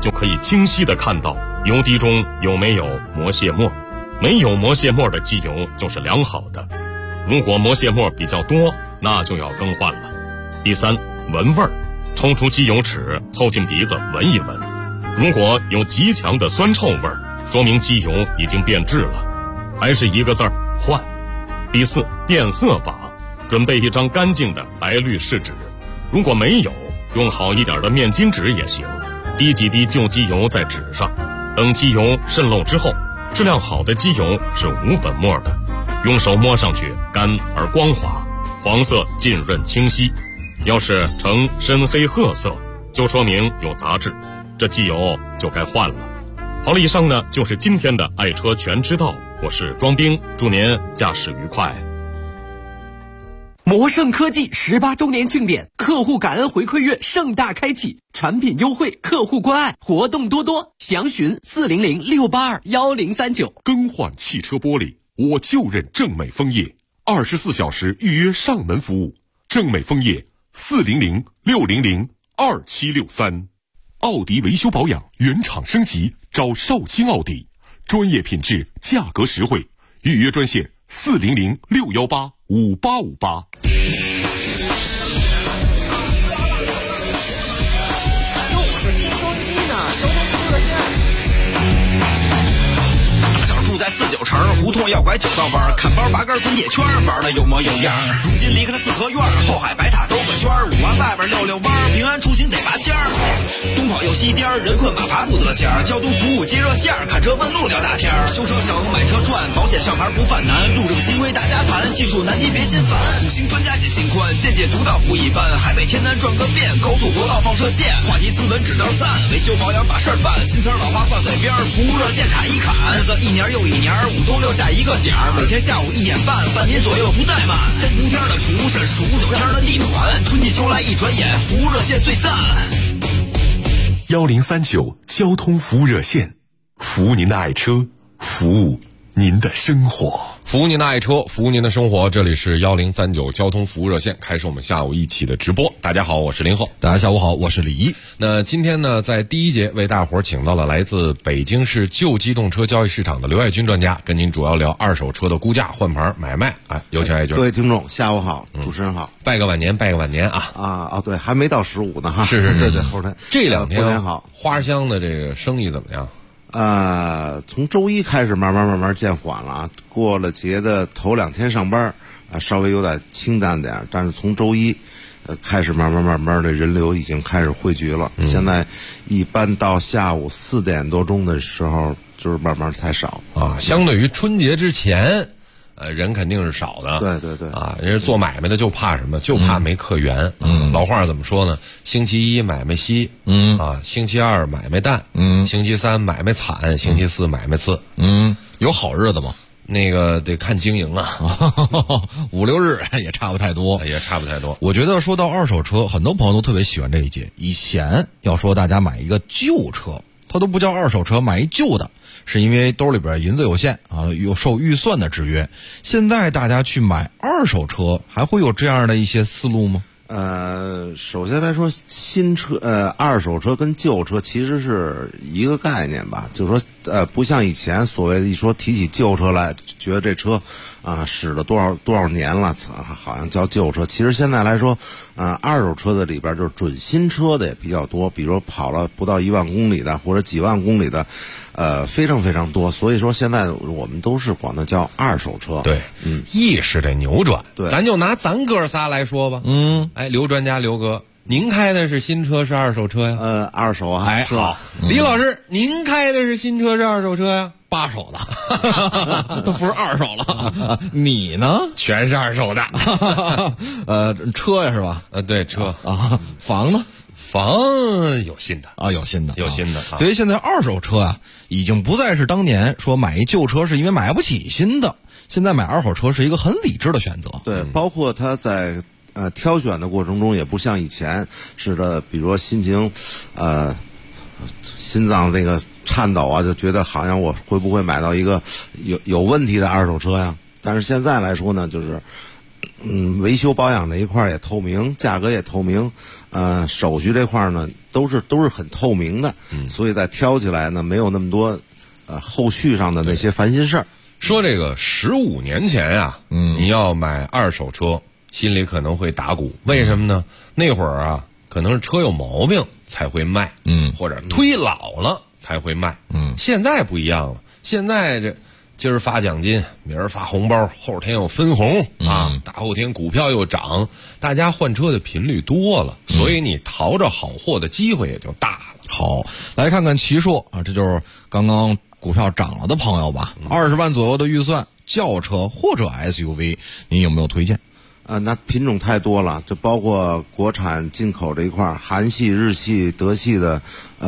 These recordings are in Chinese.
就可以清晰地看到油滴中有没有磨卸末。没有磨卸末的机油就是良好的，如果磨卸末比较多，那就要更换了。第三，闻味儿，抽出机油尺，凑近鼻子闻一闻，如果有极强的酸臭味儿，说明机油已经变质了，还是一个字儿，换。第四，变色法，准备一张干净的白绿试纸，如果没有，用好一点的面巾纸也行，滴几滴旧机油在纸上，等机油渗漏之后，质量好的机油是无粉末的，用手摸上去干而光滑，黄色浸润清晰。要是呈深黑褐色，就说明有杂质，这机油就该换了。好了，以上呢就是今天的爱车全知道，我是庄兵，祝您驾驶愉快。 摩盛科技18周年庆典，客户感恩回馈月盛大开启，产品优惠，客户关爱，活动多多，详询400-682-1039。 更换汽车玻璃，我就认正美枫叶，24小时预约上门服务。正美枫叶400-600-2763。奥迪维修保养原厂升级，找绍兴奥迪，专业品质，价格实惠，预约专线400-618-5858。 住在49城，胡同要拐9道弯，看包拔根滚铁圈，玩的有模有样。如今离开了四合院，后海白塔兜个圈，5环外边溜溜弯，平安出行得拔尖儿。东跑右西颠，人困马乏不得闲，交通服务接热线，看车问路聊大天。修车省，买车赚，保险上牌不犯难，路政新规大家盘，技术难题别心烦。5星专家解心宽，见解独到不一般，海北天南转个遍，高速国道放射线，话题斯文只能赞，维修保养把事儿办，新词老话挂嘴边，服务热线砍一砍，日子一年又一年，5都6下一个点儿，每天下午1点半，半年左右不怠慢。3伏天的蒲扇，数9天的地暖，春季秋来一转眼，服务热线最赞。 1039交通服务热线，服务您的爱车，服务您的生活。 服务您的爱车，服务您的生活。这里是1039交通服务热线，开始我们下午一起的直播。大家好，我是林鹤。 大家下午好，我是李一。 那今天呢，在第一节为大伙儿请到了来自北京市旧机动车交易市场的刘爱军专家，跟您主要聊二手车的估价、换牌、买卖。有请爱军。 各位听众，下午好，主持人好， 拜个晚年，拜个晚年啊！ 对，还没到15呢哈。 是， 对，后天这2天过年好。 花乡的这个生意怎么样？ 从周一开始慢慢见缓了啊。过了节的头2天上班稍微有点清淡点，但是从周一开始慢慢的人流已经开始汇聚了。现在一般到下午4点多钟的时候，就是慢慢太少啊。相对于春节之前，人肯定是少的。 对人家做买卖的就怕什么？就怕没客源。老话怎么说呢？星期一买卖稀，星期二买卖淡，星期三买卖惨，星期四买卖次。 有好日子吗？ 那个得看经营啊 ，5、6日也差不太多。 我觉得说到二手车，很多朋友都特别喜欢这一节。以前要说大家买一个旧车，它都不叫二手车，买一旧的，是因为兜里边银子有限啊，有受预算的制约。现在大家去买二手车，还会有这样的一些思路吗？ 首先来说，新车二手车跟旧车其实是一个概念吧，就是说不像以前所谓的一说提起旧车来，觉得这车使了多少年了，好像叫旧车。其实现在来说，二手车的里边就是准新车的也比较多，比如跑了不到1万公里的或者几万公里的，非常多。所以说现在我们都是管它叫二手车。 对，意识得扭转。 对， 咱就拿咱哥仨来说吧。刘专家，刘哥，您开的是新车是二手车呀？ 二手啊。 是吧？李老师，您开的是新车是二手车呀 ？8手的，都不是2手了。你呢？ 全是2手的。 车呀是吧？ 对，车啊。房呢？ 房有新的啊，有新的。 所以现在二手车啊，已经不再是当年说买一旧车是因为买不起新的，现在买二手车是一个很理智的选择。 对，包括他在挑选的过程中，也不像以前似的，比如说心脏那个颤抖啊，就觉得好像我会不会买到一个有问题的二手车呀？但是现在来说呢，就是维修保养这一块也透明，价格也透明，手续这块呢都是很透明的，所以在挑起来呢没有那么多后续上的那些烦心事儿。 说这个15年前啊，你要买二手车，心里可能会打鼓，为什么呢？那会儿啊，可能是车有毛病才会卖，或者忒老了才会卖，现在不一样了，现在这今儿发奖金，明儿发红包，后天又分红啊，大后天股票又涨，大家换车的频率多了，所以你淘着好货的机会也就大了。 好，来看看奇硕啊，这就是刚刚股票涨了的朋友吧，20万左右的预算，轿车或者 SUV， 您有没有推荐？ 那品种太多了，就包括国产、进口这一块，韩系、日系、德系的，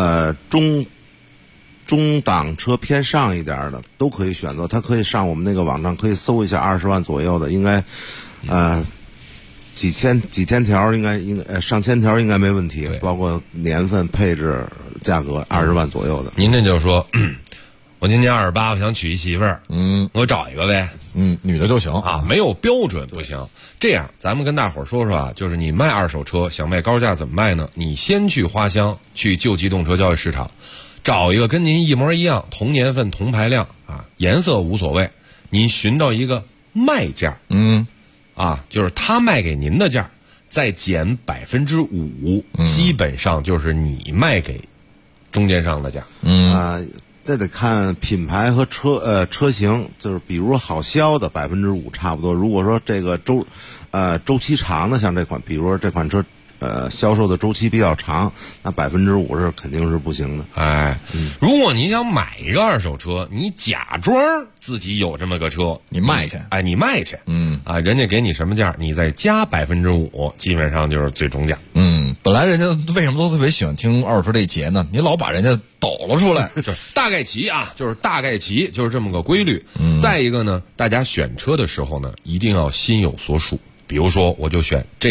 中档车偏上一点的都可以选择。它可以上我们那个网站，可以搜一下20万左右的，应该，几千条，应该上千条应该没问题，包括年份、配置、价格，20万左右的。 您这就说。我今年28，我想娶一媳妇儿，我找一个呗， 女的就行啊，没有标准不行。这样，咱们跟大伙儿说说啊，就是你卖二手车想卖高价怎么卖呢？你先去花乡，去旧机动车交易市场，找一个跟您一模一样、同年份、同排量啊，颜色无所谓，您寻到一个卖价，就是他卖给您的价，再减5%，基本上就是你卖给中间商的价， 这得看品牌和车型，就是比如好销的5%差不多。如果说这个周期长的，像这款，比如说这款车销售的周期比较长，那5%是肯定是不行的。 如果你想买一个二手车，你假装自己有这么个车， 你卖去， 你卖去，人家给你什么价，你再加5%，基本上就是最终价。 本来人家为什么都特别喜欢听二手车这节呢？你老把人家抖了出来， 就是大概齐啊，就是这么个规律。再一个呢，大家选车的时候呢，一定要心有所属。比如说，我就选这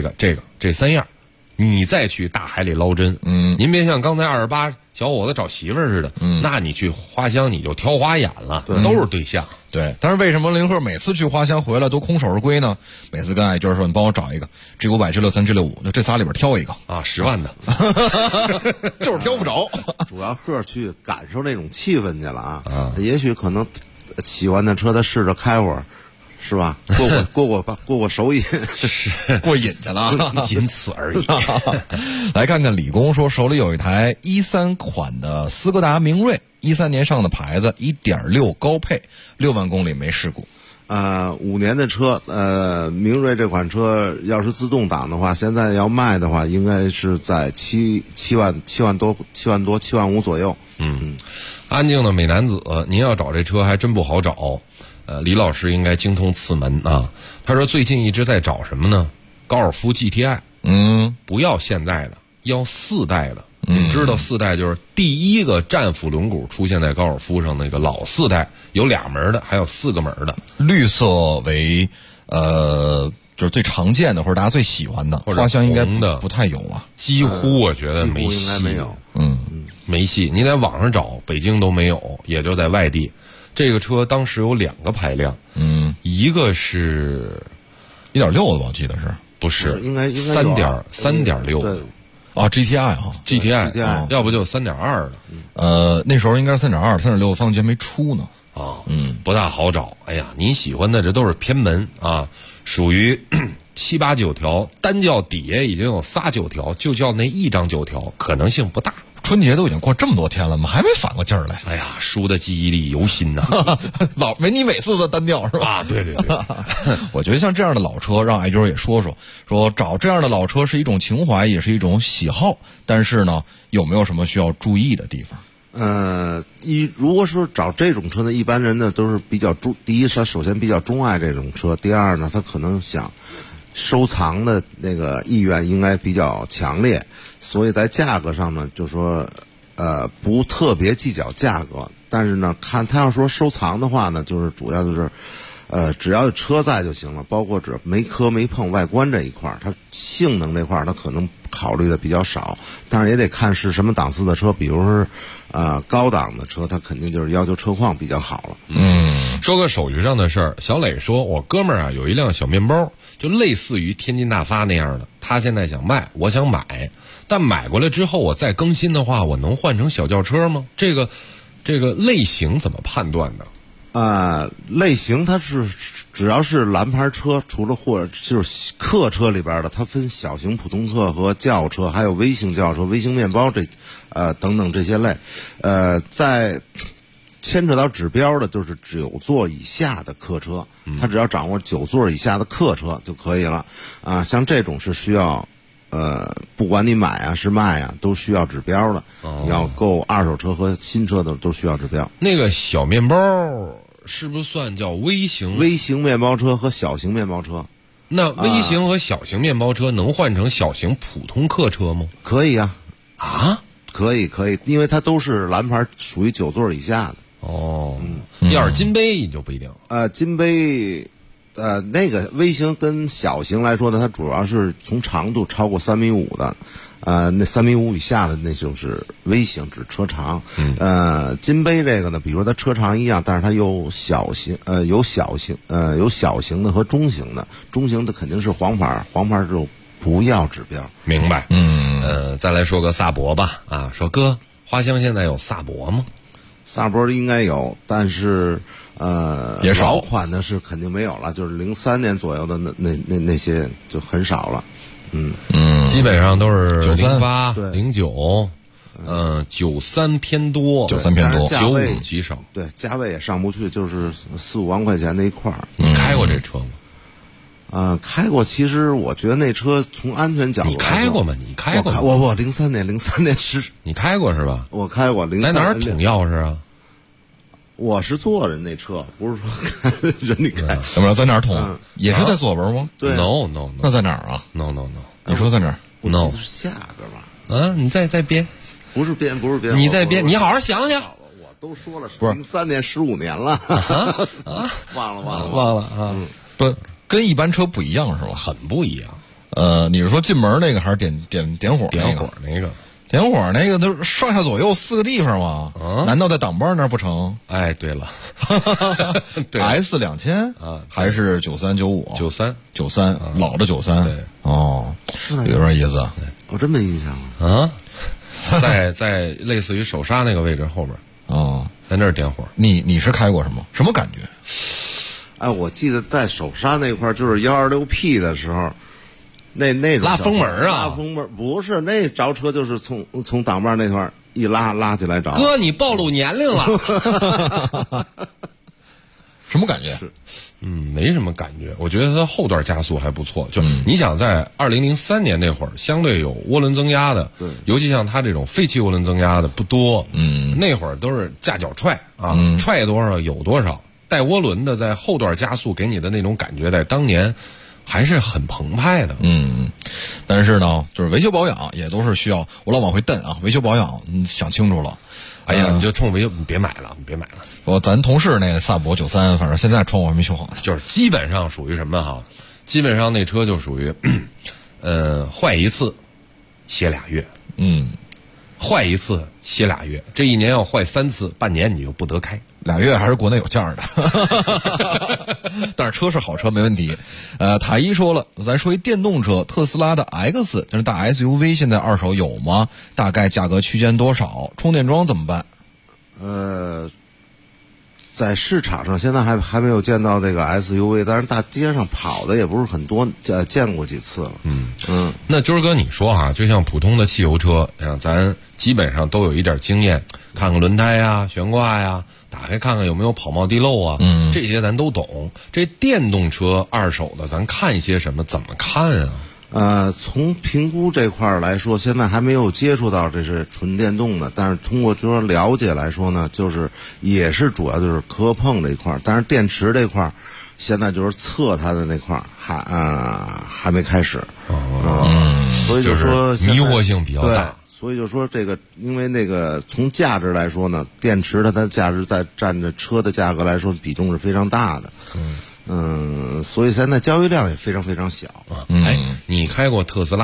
3样，你再去大海里捞针。您别像刚才28小伙子找媳妇儿似的，那你去花乡你就挑花眼了，都是对象。 对，但是为什么林鹤每次去花乡回来都空手而归呢？每次跟艾娟说：“你帮我找一个 G500、G63、G65，就这仨里边挑一个啊，10万的， 就是挑不着。 主要鹤去感受那种气氛去了啊，也许可能喜欢的车他试着开会儿。”是吧？过手瘾， 是过瘾去了， 仅此而已。 来看看李工说，手里有一台13款的斯柯达明锐，13年上的牌子，1.6高配，6万公里没事故。 5年的车，明锐这款车要是自动挡的话，现在要卖的话，应该是在7万多7万5左右。 安静的美男子，您要找这车还真不好找。李老师应该精通此门啊。他说最近一直在找什么呢？高尔夫 GTI。不要现在的，要4代的。你知道4代就是第一个战斧轮毂出现在高尔夫上那个老4代，有2门的，还有4个门的。 绿色为就是最常见的或者大家最喜欢的，花乡应该不太有啊， 几乎我觉得没戏， 应该没有。 没戏。你在网上找，北京都没有，也就在外地。这个车当时有2个排量，一个是 1.6的吧，我记得是， 不是应该 3.6的啊 GTI 啊 GTI， 要不就3.2 的。那时候应该是3.2 3.6发动机没出呢。 不大好找。哎呀，您喜欢的这都是偏门啊，属于7、8、9条，单叫底下已经有仨9条，就叫那一张9条，可能性不大。 春节都已经过这么多天了吗？还没反过劲儿来。 哎呀，叔的记忆力犹新呐， 你每次都单调是吧？ 对。 我觉得像这样的老车，让艾娟也说找这样的老车是一种情怀，也是一种喜好。但是呢，有没有什么需要注意的地方？ 如果说找这种车呢，一般人呢都是比较第一，他首先比较钟爱这种车；第二呢，他可能想收藏的那个意愿应该比较强烈。所以在价格上呢，就说，不特别计较价格，但是呢，看他要说收藏的话呢，就是主要就是，只要有车在就行了，包括只没磕没碰外观这一块，它性能这块它可能考虑的比较少，但是也得看是什么档次的车，比如说，高档的车，它肯定就是要求车况比较好了。 说个手续上的事儿，小磊说，我哥们儿啊有一辆小面包，就类似于天津大发那样的，他现在想卖，我想买。 但买过来之后我再更新的话，我能换成小轿车吗？这个类型怎么判断呢？ 类型它是只要是蓝牌车，除了或者就是客车里边的，它分小型普通客和轿车，还有微型轿车、微型面包等等这些类。在牵扯到指标的，就是9座以下的客车，它只要掌握9座以下的客车就可以了。像这种是需要。不管你买啊是卖啊，都需要指标的。你要购二手车和新车的都需要指标。 那个小面包是不是算叫微型？ 微型面包车和小型面包车。 那微型和小型面包车能换成小型普通客车吗？ 可以啊。可以，因为它都是蓝牌，属于9座以下的。 要是金杯你就不一定。 金杯。那个微型跟小型来说呢，它主要是从长度超过3.5米的，那3.5米以下的那就是微型，指车长。金杯这个呢，比如说它车长一样，但是它有小型的和中型的，中型的肯定是黄牌就不要指标。 明白。再来说个萨博吧。说哥，花乡现在有萨博吗？ 萨博应该有，但是也少， 老款的是肯定没有了，就是03年左右的那些就很少了。 基本上都是 93、 09， 93偏多，95极少。 对，价位也上不去，就是4-5万块钱那一块儿。 你开过这车吗？ 开过。其实我觉得那车从安全角度， 你开过吗？你开过吗？ 我03年是。 你开过是吧？ 我开过。 在哪儿捅钥匙啊？ 我是坐人那车，不是说人家开。 怎么着在哪儿捅？也是在左边吗？ 对。 No， 那在哪儿啊 ？No。 你说在哪儿 ？No， 是下边吧？ 你再编。 不是编。 你再编，你好好想想。 我都说了，是03年15年了。忘了啊！不，跟一般车不一样是吧？ 很不一样。 你是说进门那个还是点火那个？点火那个都上下左右4个地方嘛？难道在挡把那儿不成？ 哎，对了对 S 2000还是93、95？93，老的93。 对， 有点意思。 我真没印象了。 在类似于手刹那个位置后边。在那儿点火。 你是开过什么感觉？ 我记得在手刹那块就是126P 的时候。那种拉风门拉风门不是那着车，就是从挡把那块一拉起来着。 哥，你暴露年龄了。 什么感觉？ 没什么感觉。我觉得它后段加速还不错。就你想在2003年那会儿，相对有涡轮增压的， 对， 尤其像它这种废气涡轮增压的不多。那会儿都是架脚踹踹多少有多少。带涡轮的在后段加速给你的那种感觉，在当年。还是很澎湃的。 但是呢，就是维修保养也都是需要，我老往回蹬维修保养你想清楚了。 哎呀，你就冲维修，你别买了。 咱同事那个萨博93，反正现在窗户还没修好呢。 就是基本上属于什么基本上那车就属于，坏一次歇2月，坏一次歇2月，这1年要坏3次，半年你就不得开。 2月还是国内有价的，但是车是好车没问题。塔一说了，咱说一电动车，特斯拉的 X， 这是大 SUV， 现在二手有吗？大概价格区间多少？充电桩怎么办？ 在市场上现在还没有见到这个 SUV， 但是大街上跑的也不是很多，见过几次了。 那军儿哥你说就像普通的汽油车，咱基本上都有一点经验，看看轮胎呀、悬挂呀，打开看看有没有跑冒地漏啊，这些咱都懂。这电动车二手的，咱看一些什么？怎么看啊？ 从评估这块来说，现在还没有接触到这是纯电动的，但是通过就是了解来说呢，就是也是主要就是磕碰这一块，但是电池这块现在就是测它的那块还没开始。所以就说迷惑性比较大。 对，所以就说这个，因为那个从价值来说呢，电池它的价值在占着车的价格来说比重是非常大的。所以现在交易量也非常非常小。 你开过特斯拉吗？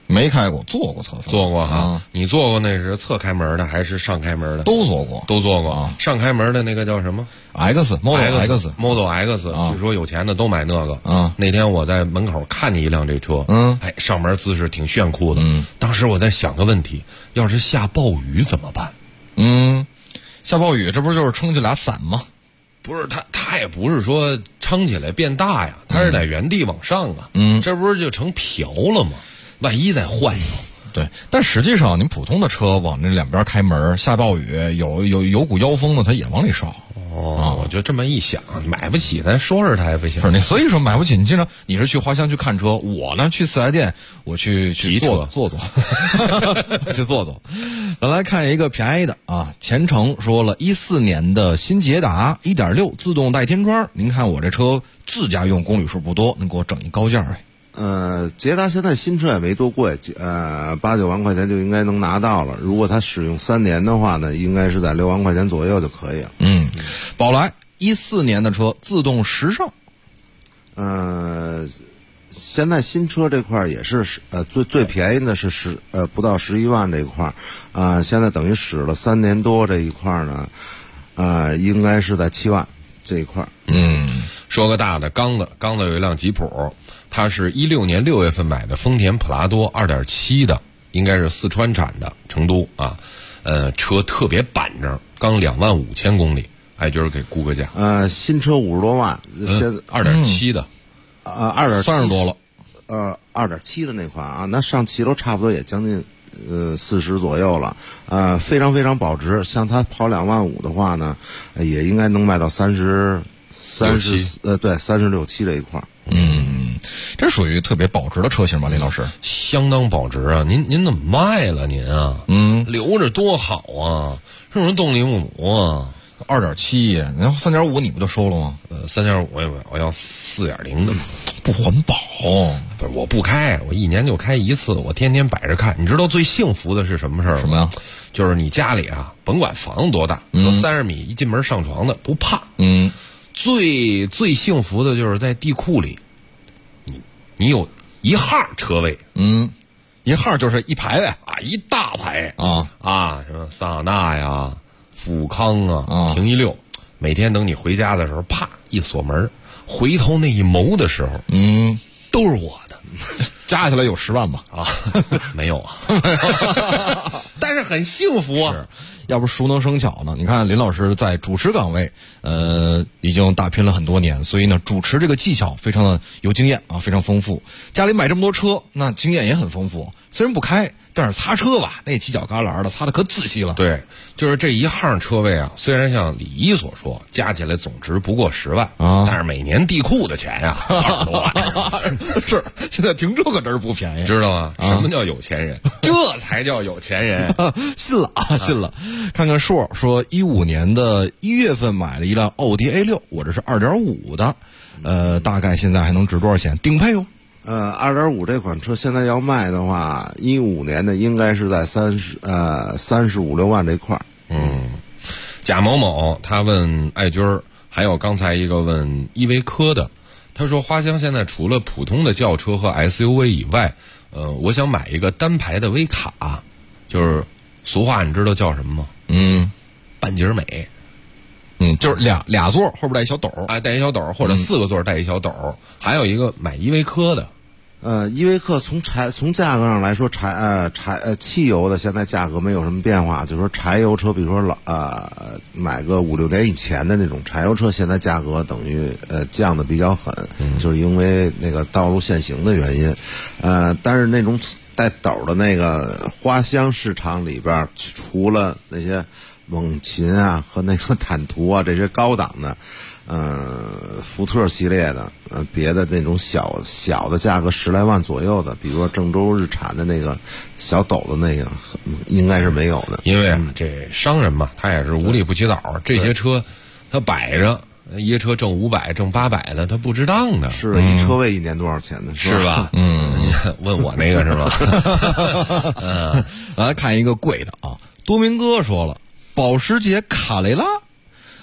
没开过，坐过测， 坐过哈。你坐过那是侧开门的还是上开门的？ 都坐过， 都坐过啊。上开门的那个叫什么 Model X， 据说有钱的都买那个。那天我在门口看见一辆这车，上门姿势挺炫酷的。当时我在想个问题，要是下暴雨怎么办？ 下暴雨这不就是撑起俩伞吗？ 不是，它也不是说撑起来变大呀，它是在原地往上啊。这不是就成瓢了吗？万一再换一个。 对，但实际上您普通的车往那两边开门，下暴雨有股妖风的，它也往里烧。 我就这么一想，买不起咱说说它也不行。 不是你，所以说买不起。你经常你是去花乡去看车，我呢去4S店，我去坐坐，去坐坐。咱来看一个便宜的啊，前程说了14年的新捷达 1.6 自动带天窗，您看我这车自家用公里数不多，能给我整一高价呗？ 捷达现在新车也没多贵，8、9万块钱就应该能拿到了。如果它使用3年的话呢，应该是在6万块钱左右就可以了。 宝来14年的车自动时尚， 现在新车这块也是最便宜的是不到11万这一块，现在等于使了3年多这一块呢，应该是在7万这一块。 说个大的，刚子有一辆吉普，它是16年6月份买的丰田普拉多 2.7 的，应该是四川产的，成都啊。车特别板正，刚25000公里，艾军给估个价。 新车50多万，现 2.7的 ，2.30多了。 2.7的那款啊，那上骑楼差不多也将近40左右了，非常非常保值。像它跑2万5的话呢，也应该能卖到36、7这一块。 这属于特别保值的车型吧，林老师？ 相当保值啊！您怎么卖了您啊？留着多好啊！是不是动力母啊 ？2.7，然后3.5你不就收了吗 ？3.5我要4.0的， 不环保。 不是，我不开，我1年就开一次，我天天摆着看。你知道最幸福的是什么事儿？ 什么呀？ 就是你家里啊，甭管房子多大，说30米一进门上床的不怕。最幸福的就是在地库里，你有一号车位。 一号就是一排呗一大排什么桑塔纳呀、富康啊，停1溜。每天等你回家的时候，啪一锁门，回头那一谋的时候，都是我的， 加起来有10万吧？ 没有啊，但是很幸福啊。 要不熟能生巧呢？你看林老师在主持岗位，已经打拼了很多年，所以呢，主持这个技巧非常的有经验啊，非常丰富。家里买这么多车，那经验也很丰富。虽然不开，但是擦车吧，那犄角旮旯的擦得可仔细了。 对，就是这一号车位啊，虽然像李一所说，加起来总值不过10万但是每年地库的钱呀，20多万。 是，现在停车可真是不便宜， 知道吗？什么叫有钱人？这才叫有钱人。 信了。看看硕说15年的1月份买了一辆奥迪 A6， 我这是2.5的，大概现在还能值多少钱？顶配哦。 2.5这款车现在要卖的话，15年的应该是在35、6万这块。 贾某某他问艾军儿，还有刚才一个问依维柯的，他说花乡现在除了普通的轿车和 SUV 以外，我想买一个单排的威卡，就是俗话你知道叫什么吗？半截美。 就是俩座后边带一小斗， 带一小斗，或者4个座带一小斗。还有一个买依维柯的， 依维柯从价格上来说，汽油的现在价格没有什么变化，就是说柴油车，比如说买个5、6年以前的那种柴油车，现在价格等于降的比较狠，就是因为那个道路限行的原因。但是那种带斗的那个花乡市场里边，除了那些猛禽啊和那个坦途啊这些高档的，福特系列的，别的那种小的价格10来万左右的，比如说郑州日产的那个小斗的那个，应该是没有的。 因为这商人嘛，他也是无利不起早，这些车他摆着，一个车挣500、挣800的，他不值当的。 是一车位1年多少钱呢？ 是吧？你问我那个是吧？ 来看一个贵的啊，多明哥说了。保时捷卡雷拉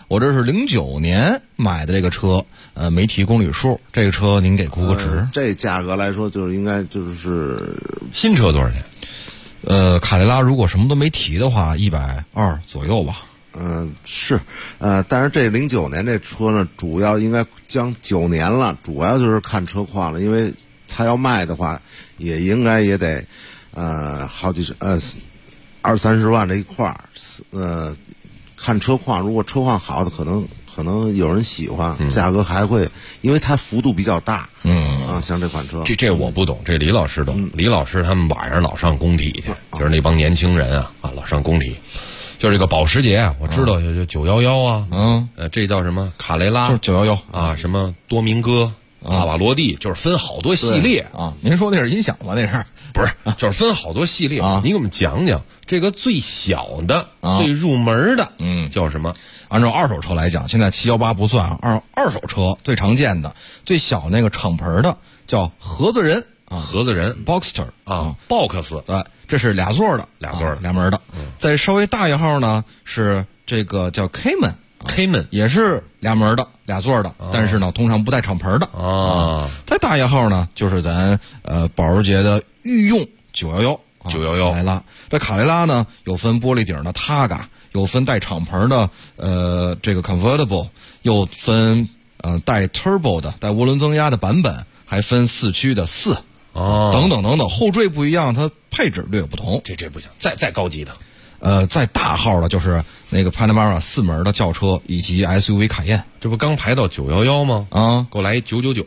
我这是09年买的这个车，没提公里数，这个车您给估个值？ 这价格来说，就是应该就是新车多少钱？ 卡雷拉如果什么都没提的话，120左右吧。 是，但是这09年这车呢，主要应该将9年了，主要就是看车况了，因为他要卖的话，也得，好几20-30万这一块儿，看车况，如果车况好的，可能有人喜欢，价格还会，因为它幅度比较大，像这款车， 这我不懂，这李老师懂。李老师他们晚上老上工体去，就是那帮年轻人啊老上工体。就是这个保时捷啊，我知道就911啊，这叫什么卡雷拉， 就是911 啊，什么多明戈、帕瓦罗蒂，就是分好多系列啊。您说那是音响吗？那是不是？就是分好多系列啊。你给我们讲讲这个最小的、最入门的，叫什么？ 按照二手车来讲，现在718不算啊，二手车最常见的、最小那个敞篷的叫盒子人啊， 盒子人 Boxster 啊 ，Box 对。这是俩座的俩门的。再稍微大一号呢，是这个叫 Cayman， 也是俩门的俩座的，但是呢，通常不带敞篷的啊。再大一号呢，就是咱保时捷的御用911卡雷拉。这卡雷拉呢，有分玻璃顶的 Targa， 有分带敞篷的这个 Convertible， 又分带 Turbo 的带涡轮增压的版本，还分4驱的4。等等，后缀不一样，它配置略有不同。 这不行，再高级的， 再大号的就是那个 Panamera 4门的轿车以及 SUV 卡宴。 这不刚排到911吗？啊，给我来一999，918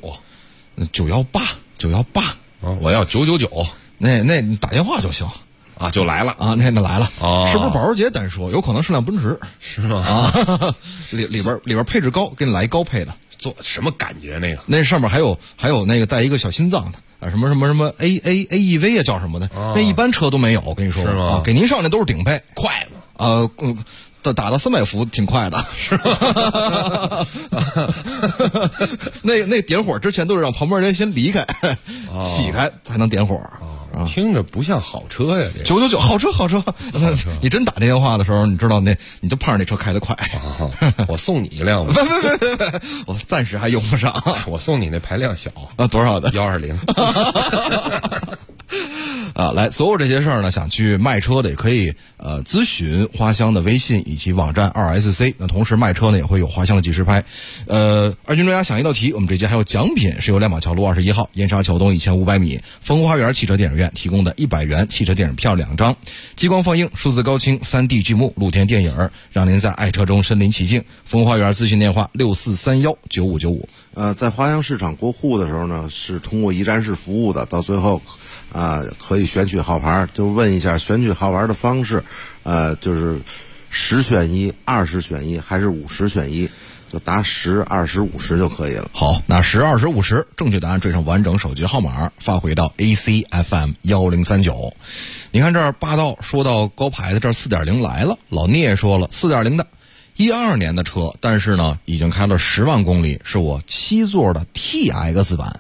啊，我要999。 那你打电话就行啊，就来了啊，那来了啊，是不是保时捷单说？有可能是辆奔驰， 是吗？ 啊，里边配置高，给你来一高配的。 做什么感觉？ 那上面还有那个带一个小心脏的啊，什么 AEV 啊，叫什么的？那一般车都没有，我跟你说是吗？ 啊，给您上那都是顶配， 快吗？ 打到300伏挺快的，是吧？那点火之前都是让旁边人先离开，起开才能点火。 听着不像好车呀！ 这999好车，你真打这电话的时候，你知道你就碰上那车开得快。 我送你一辆吧。 别，我暂时还用不上。 我送你那排量小啊，多少的 ？120。 啊，来，所有这些事儿呢，想去卖车的也可以咨询花乡的微信以及网站2SC。那同时卖车呢也会有花乡的即时拍。二军专家想一道题，我们这节还有奖品，是由亮马桥路21号燕莎桥东1500米丰湖花园汽车电影院提供的100元汽车电影票2张，激光放映、数字高清、3D 剧目、露天电影，让您在爱车中身临其境。丰湖花园咨询电话64319595。 在花乡市场过户的时候呢，是通过一站式服务的，到最后可以选取号牌，就问一下选取号牌的方式，就是10选1、20选1还是50选1，就答10、20、50就可以了。 好，那10、20、50，正确答案缀上完整手机号码，发回到 ACFM 1039。你看这儿霸道说到高排的这 4.0 来了，老聂说了 4.0 的。12年的车，但是呢，已经开了10万公里，是我7座的 TX 版。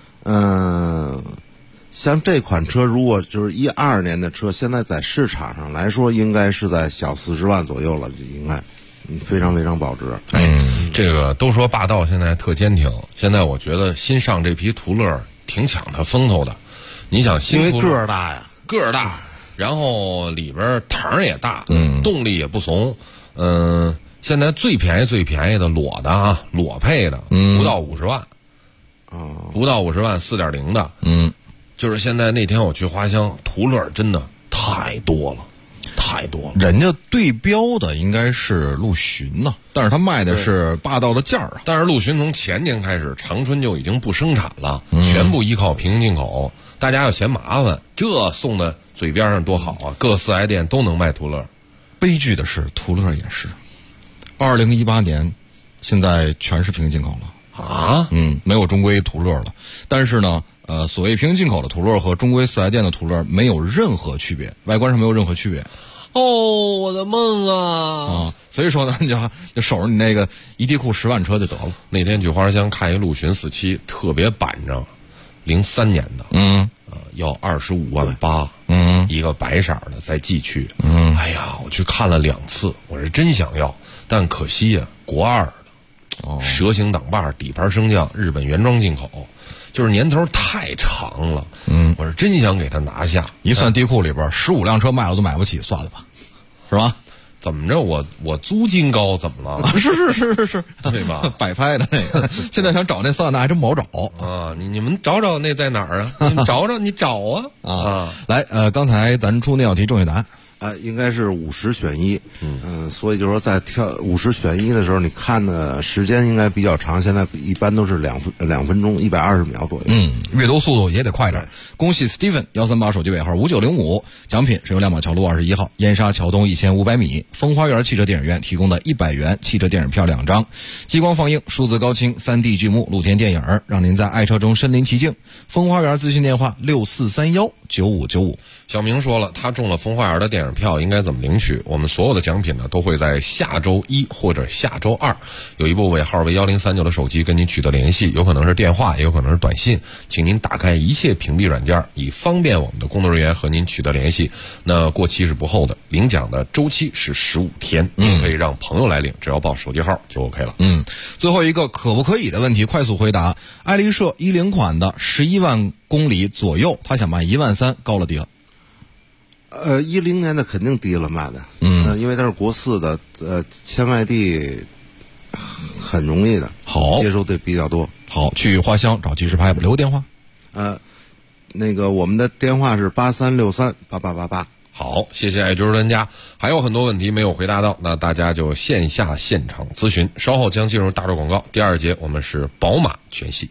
像这款车，如果就是12年的车，现在在市场上来说，应该是在小40万左右了，应该非常非常保值。 这个都说霸道现在特坚挺，现在我觉得新上这批途乐挺抢它风头的。你想新因为个儿大呀， 个儿大，然后里边膛也大，动力也不怂。现在最便宜的裸配的，不到50万，不到50万4.0的，就是现在那天我去花乡，途乐真的太多了。 人家对标的应该是陆巡呢，但是他卖的是霸道的件儿啊。 但是陆巡从前年开始，长春就已经不生产了，全部依靠平行进口，大家要嫌麻烦，这送的嘴边上多好啊！各4S店都能卖途乐。 悲剧的是，途乐也是，2018年，现在全是平行进口了啊， 没有中规途乐了。但是呢，所谓平行进口的途乐和中规4S店的途乐没有任何区别，外观上没有任何区别。 哦，我的梦啊！ 所以说呢，你就守着你那个一地库10万车就得了。 那天去花乡看一陆巡4.7，特别板正，03年的，要25.8万。 一个白色的在G区。哎呀，我去看了2次，我是真想要，但可惜呀，国2的，蛇形挡把，底盘升降，日本原装进口。就是年头太长了，我是真想给他拿下。 一算地库里边15辆车卖了都买不起，算了吧，是吧？ 怎么着？我租金高怎么了？ 是， 对吧？ 摆拍的那个，现在想找那桑塔纳还真不好找啊！你们找那在哪儿啊？你找啊！ 来，刚才咱出那道题正确答案。 应该是50选1，所以就是说在跳50选1的时候，你看的时间应该比较长，现在一般都是2分钟120秒左右。 阅读速度也得快点。恭喜 Steven 138手机尾号5905，奖品是由亮马桥路21号燕莎桥东1500米风花园汽车电影院提供的100元汽车电影票2张，激光放映、数字高清、3D 剧目、露天电影，让您在爱车中身临其境。风花园咨询电话64319595。 小明说了，他中了风花园的电影票应该怎么领取？我们所有的奖品呢，都会在下周1或者下周2，有一部尾号为1039的手机跟您取得联系，有可能是电话，也有可能是短信，请您打开一切屏蔽软件，以方便我们的工作人员和您取得联系。那过期是不候的，领奖的周期是15天，您可以让朋友来领，只要报手机号就 OK 了。 最后一个可不可以的问题，快速回答。爱丽舍10款的11万公里左右，他想卖13000，高了低了 ？10年的肯定低了卖的，因为它是国4的，迁外地很容易的， 好， 接受度比较多。 好，去花乡找技师拍吧，留个电话。 那个我们的电话是83638888。 好，谢谢爱车专家。还有很多问题没有回答到，那大家就线下现场咨询。稍后将进入大洲广告，第2节我们是宝马全系。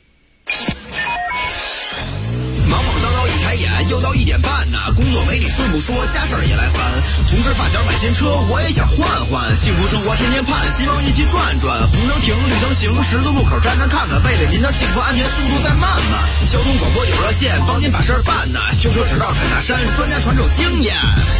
忙忙叨叨一开眼，又到1点半呢。工作没你顺不说，家事儿也来烦。同事发小买新车，我也想换换。幸福生活天天盼，希望一起转转。红灯停，绿灯行，十字路口站站看看，为了您的幸福安全，速度再慢慢。交通广播有热线，帮您把事儿办呢。修车直到砍大山，专家传授经验。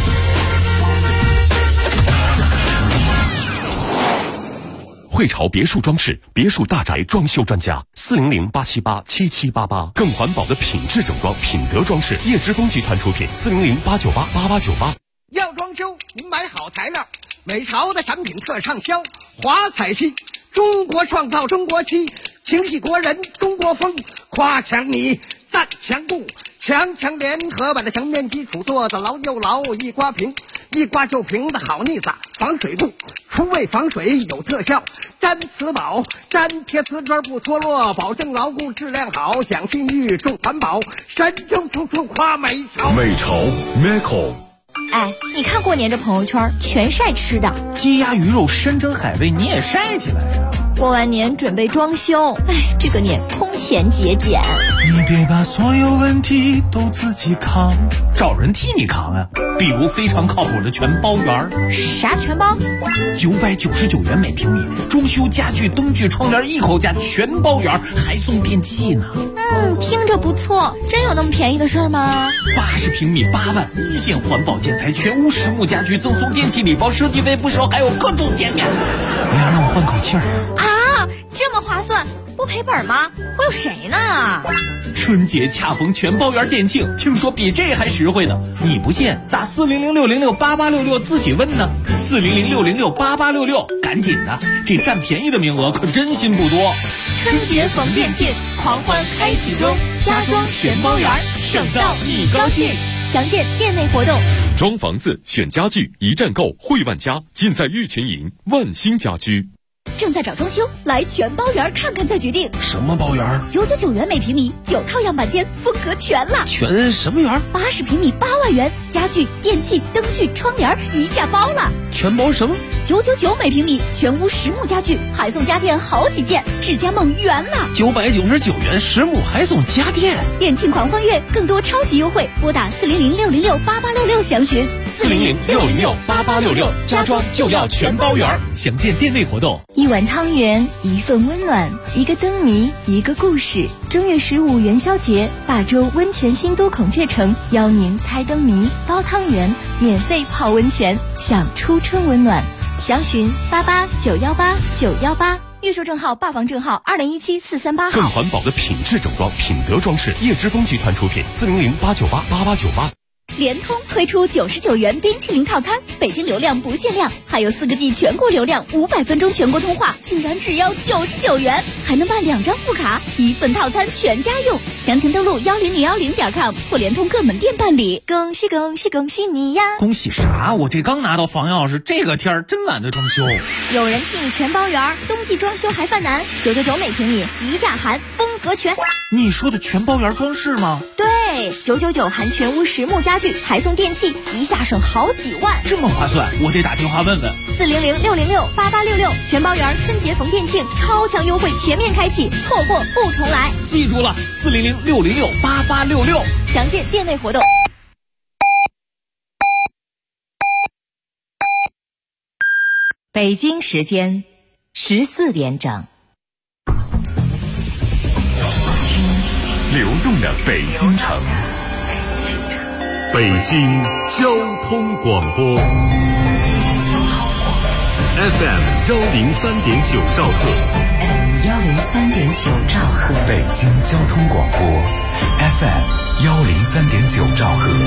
汇潮别墅装饰，别墅大宅装修专家，400-878-7788，更环保的品质整装，品德装饰，叶之峰集团出品，400-898-8898。 要装修，您买好材料，美潮的产品特畅销，华彩漆，中国创造中国漆，情系国人中国风，夸强你赞强度，强联合把这墙面基础做得牢又牢，一刮平，一刮就平的好腻子，防水度，除味防水有特效，粘瓷宝，粘贴瓷砖不脱落，保证牢固质量好，讲信誉重环保，神州处处夸美潮。 美潮 Meco。 哎，你看过年这朋友圈全晒吃的， 鸡鸭鱼肉山珍海味你也晒起来呀。 过完年准备装修，哎，这个年空前节俭。 你别把所有问题都自己扛，找人替你扛啊。比如非常靠谱的全包园。 啥全包 ？999元每平米，装修家具、灯具、窗帘一口价全包圆，还送电器呢。 听着不错，真有那么便宜的事吗 ？80平米8万，一线环保建材，全屋实木家居，赠送电器礼包，设计费不收，还有各种减免。哎呀，让我换口气儿啊！这么划算，不赔本吗？忽悠谁呢？ 春节恰逢全包圆店庆，听说比这还实惠呢。你不信，打400-606-8866自己问呢。400-606-8866，赶紧的，这占便宜的名额可真心不多。 春节逢店庆，狂欢开启中，家装全包圆，省到你高兴。详见店内活动。 装房子选家具，一站购汇万家，尽在玉群营万兴家居。 正在找装修，来全包园看看再决定。 什么包园 ？999元每平米，9套样板间，风格全了。 全什么园 ？80平米8万元，家具、电器、灯具、窗帘一价包了。 全包什么 ？999每平米，全屋实木家具，还送家电好几件，智家梦圆了。 999元实木还送家电， 店庆狂欢月，更多超级优惠，拨打400-606-8866详询。 400-606-8866，家装就要全包圆。详见店内活动。 一碗汤圆，一份温暖，一个灯谜，一个故事。正月15元宵节，霸州温泉新都孔雀城邀您猜灯谜、包汤圆，免费泡温泉，享初春温暖。详询88918918，预售证号、霸房证号2017-438号。 更环保的品质整装，品德装饰，叶之峰集团出品，400-898-8898。 联通推出99元冰淇淋套餐，北京流量不限量，还有4个G 全国流量，500分钟全国通话，竟然只要99元，还能办2张副卡，1份套餐全家用。详情登录10010.com或联通各门店办理。恭喜恭喜恭喜你呀！ 恭喜啥？我这刚拿到房钥匙，这个天儿真懒得装修。 有人替你全包圆，冬季装修还犯难，999每平米1价含风格全。 你说的全包圆装饰吗？ 对，999含全屋实木家具，还送电器，一下省好几万， 这么划算，我得打电话问问。 400-606-8866，全包圆春节逢店庆，超强优惠全面开启，错过不重来。 记住了，400-606-8866， 详见店内活动。 北京时间14点整。 流动的北京城， 北京交通广播 FM 103.9兆赫， 103.9兆赫， 北京交通广播 FM 103.9兆赫。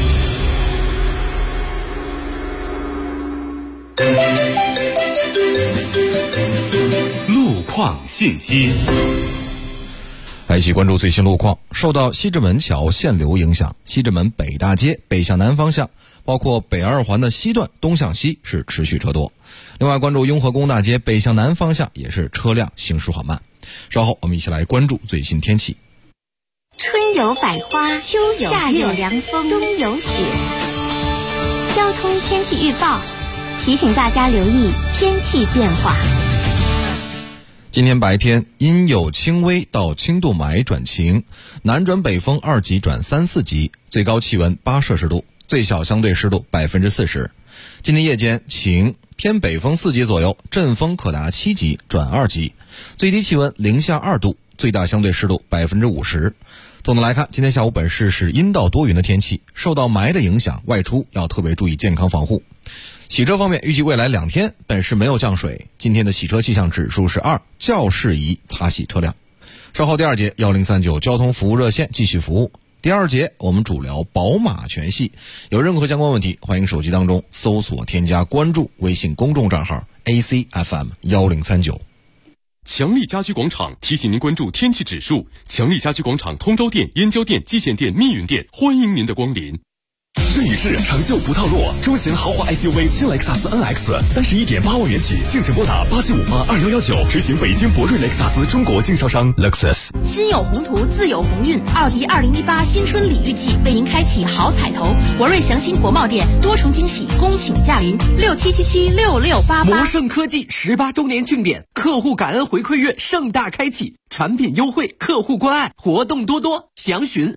路况信息。 一起关注最新路况。受到西直门桥限流影响，西直门北大街北向南方向，包括北二环的西段东向西是持续车多。另外，关注雍和宫大街北向南方向也是车辆行驶缓慢。稍后我们一起来关注最新天气。 春有百花，秋有夏有凉风，冬有雪。交通天气预报提醒大家留意天气变化。 今天白天阴有轻微到轻度霾转晴，南转北风2级转3、4级，最高气温8摄氏度，最小相对湿度40%。今天夜间晴，偏北风4级左右，阵风可达7级转2级，最低气温零下2度，最大相对湿度50%。总的来看，今天下午本市是阴到多云的天气，受到霾的影响，外出要特别注意健康防护。洗车方面，预计未来2天本市没有降水，今天的洗车气象指数是2，较适宜擦洗车辆。稍后第2节1039交通服务热线继续服务。第2节我们主聊宝马全系，有任何相关问题，欢迎手机当中搜索添加关注微信公众账号 ACFM 1039。 强力家居广场提醒您关注天气指数。强力家居广场通州店、燕郊店、蓟县店、密云店，欢迎您的光临。顺宇治长袖不套路，中型豪华 SUV 新雷克萨斯 NX 31.8万元起，敬请拨打87582119，执行北京博瑞雷克萨斯中国经销商 Lexus。 心有宏图，自有鸿运。奥迪2018新春礼遇季为您开启好彩头，博瑞祥鑫国贸店多重惊喜，恭请驾临67776688。 摩盛科技18周年庆典，客户感恩回馈月盛大开启，产品优惠，客户关爱，活动多多，详询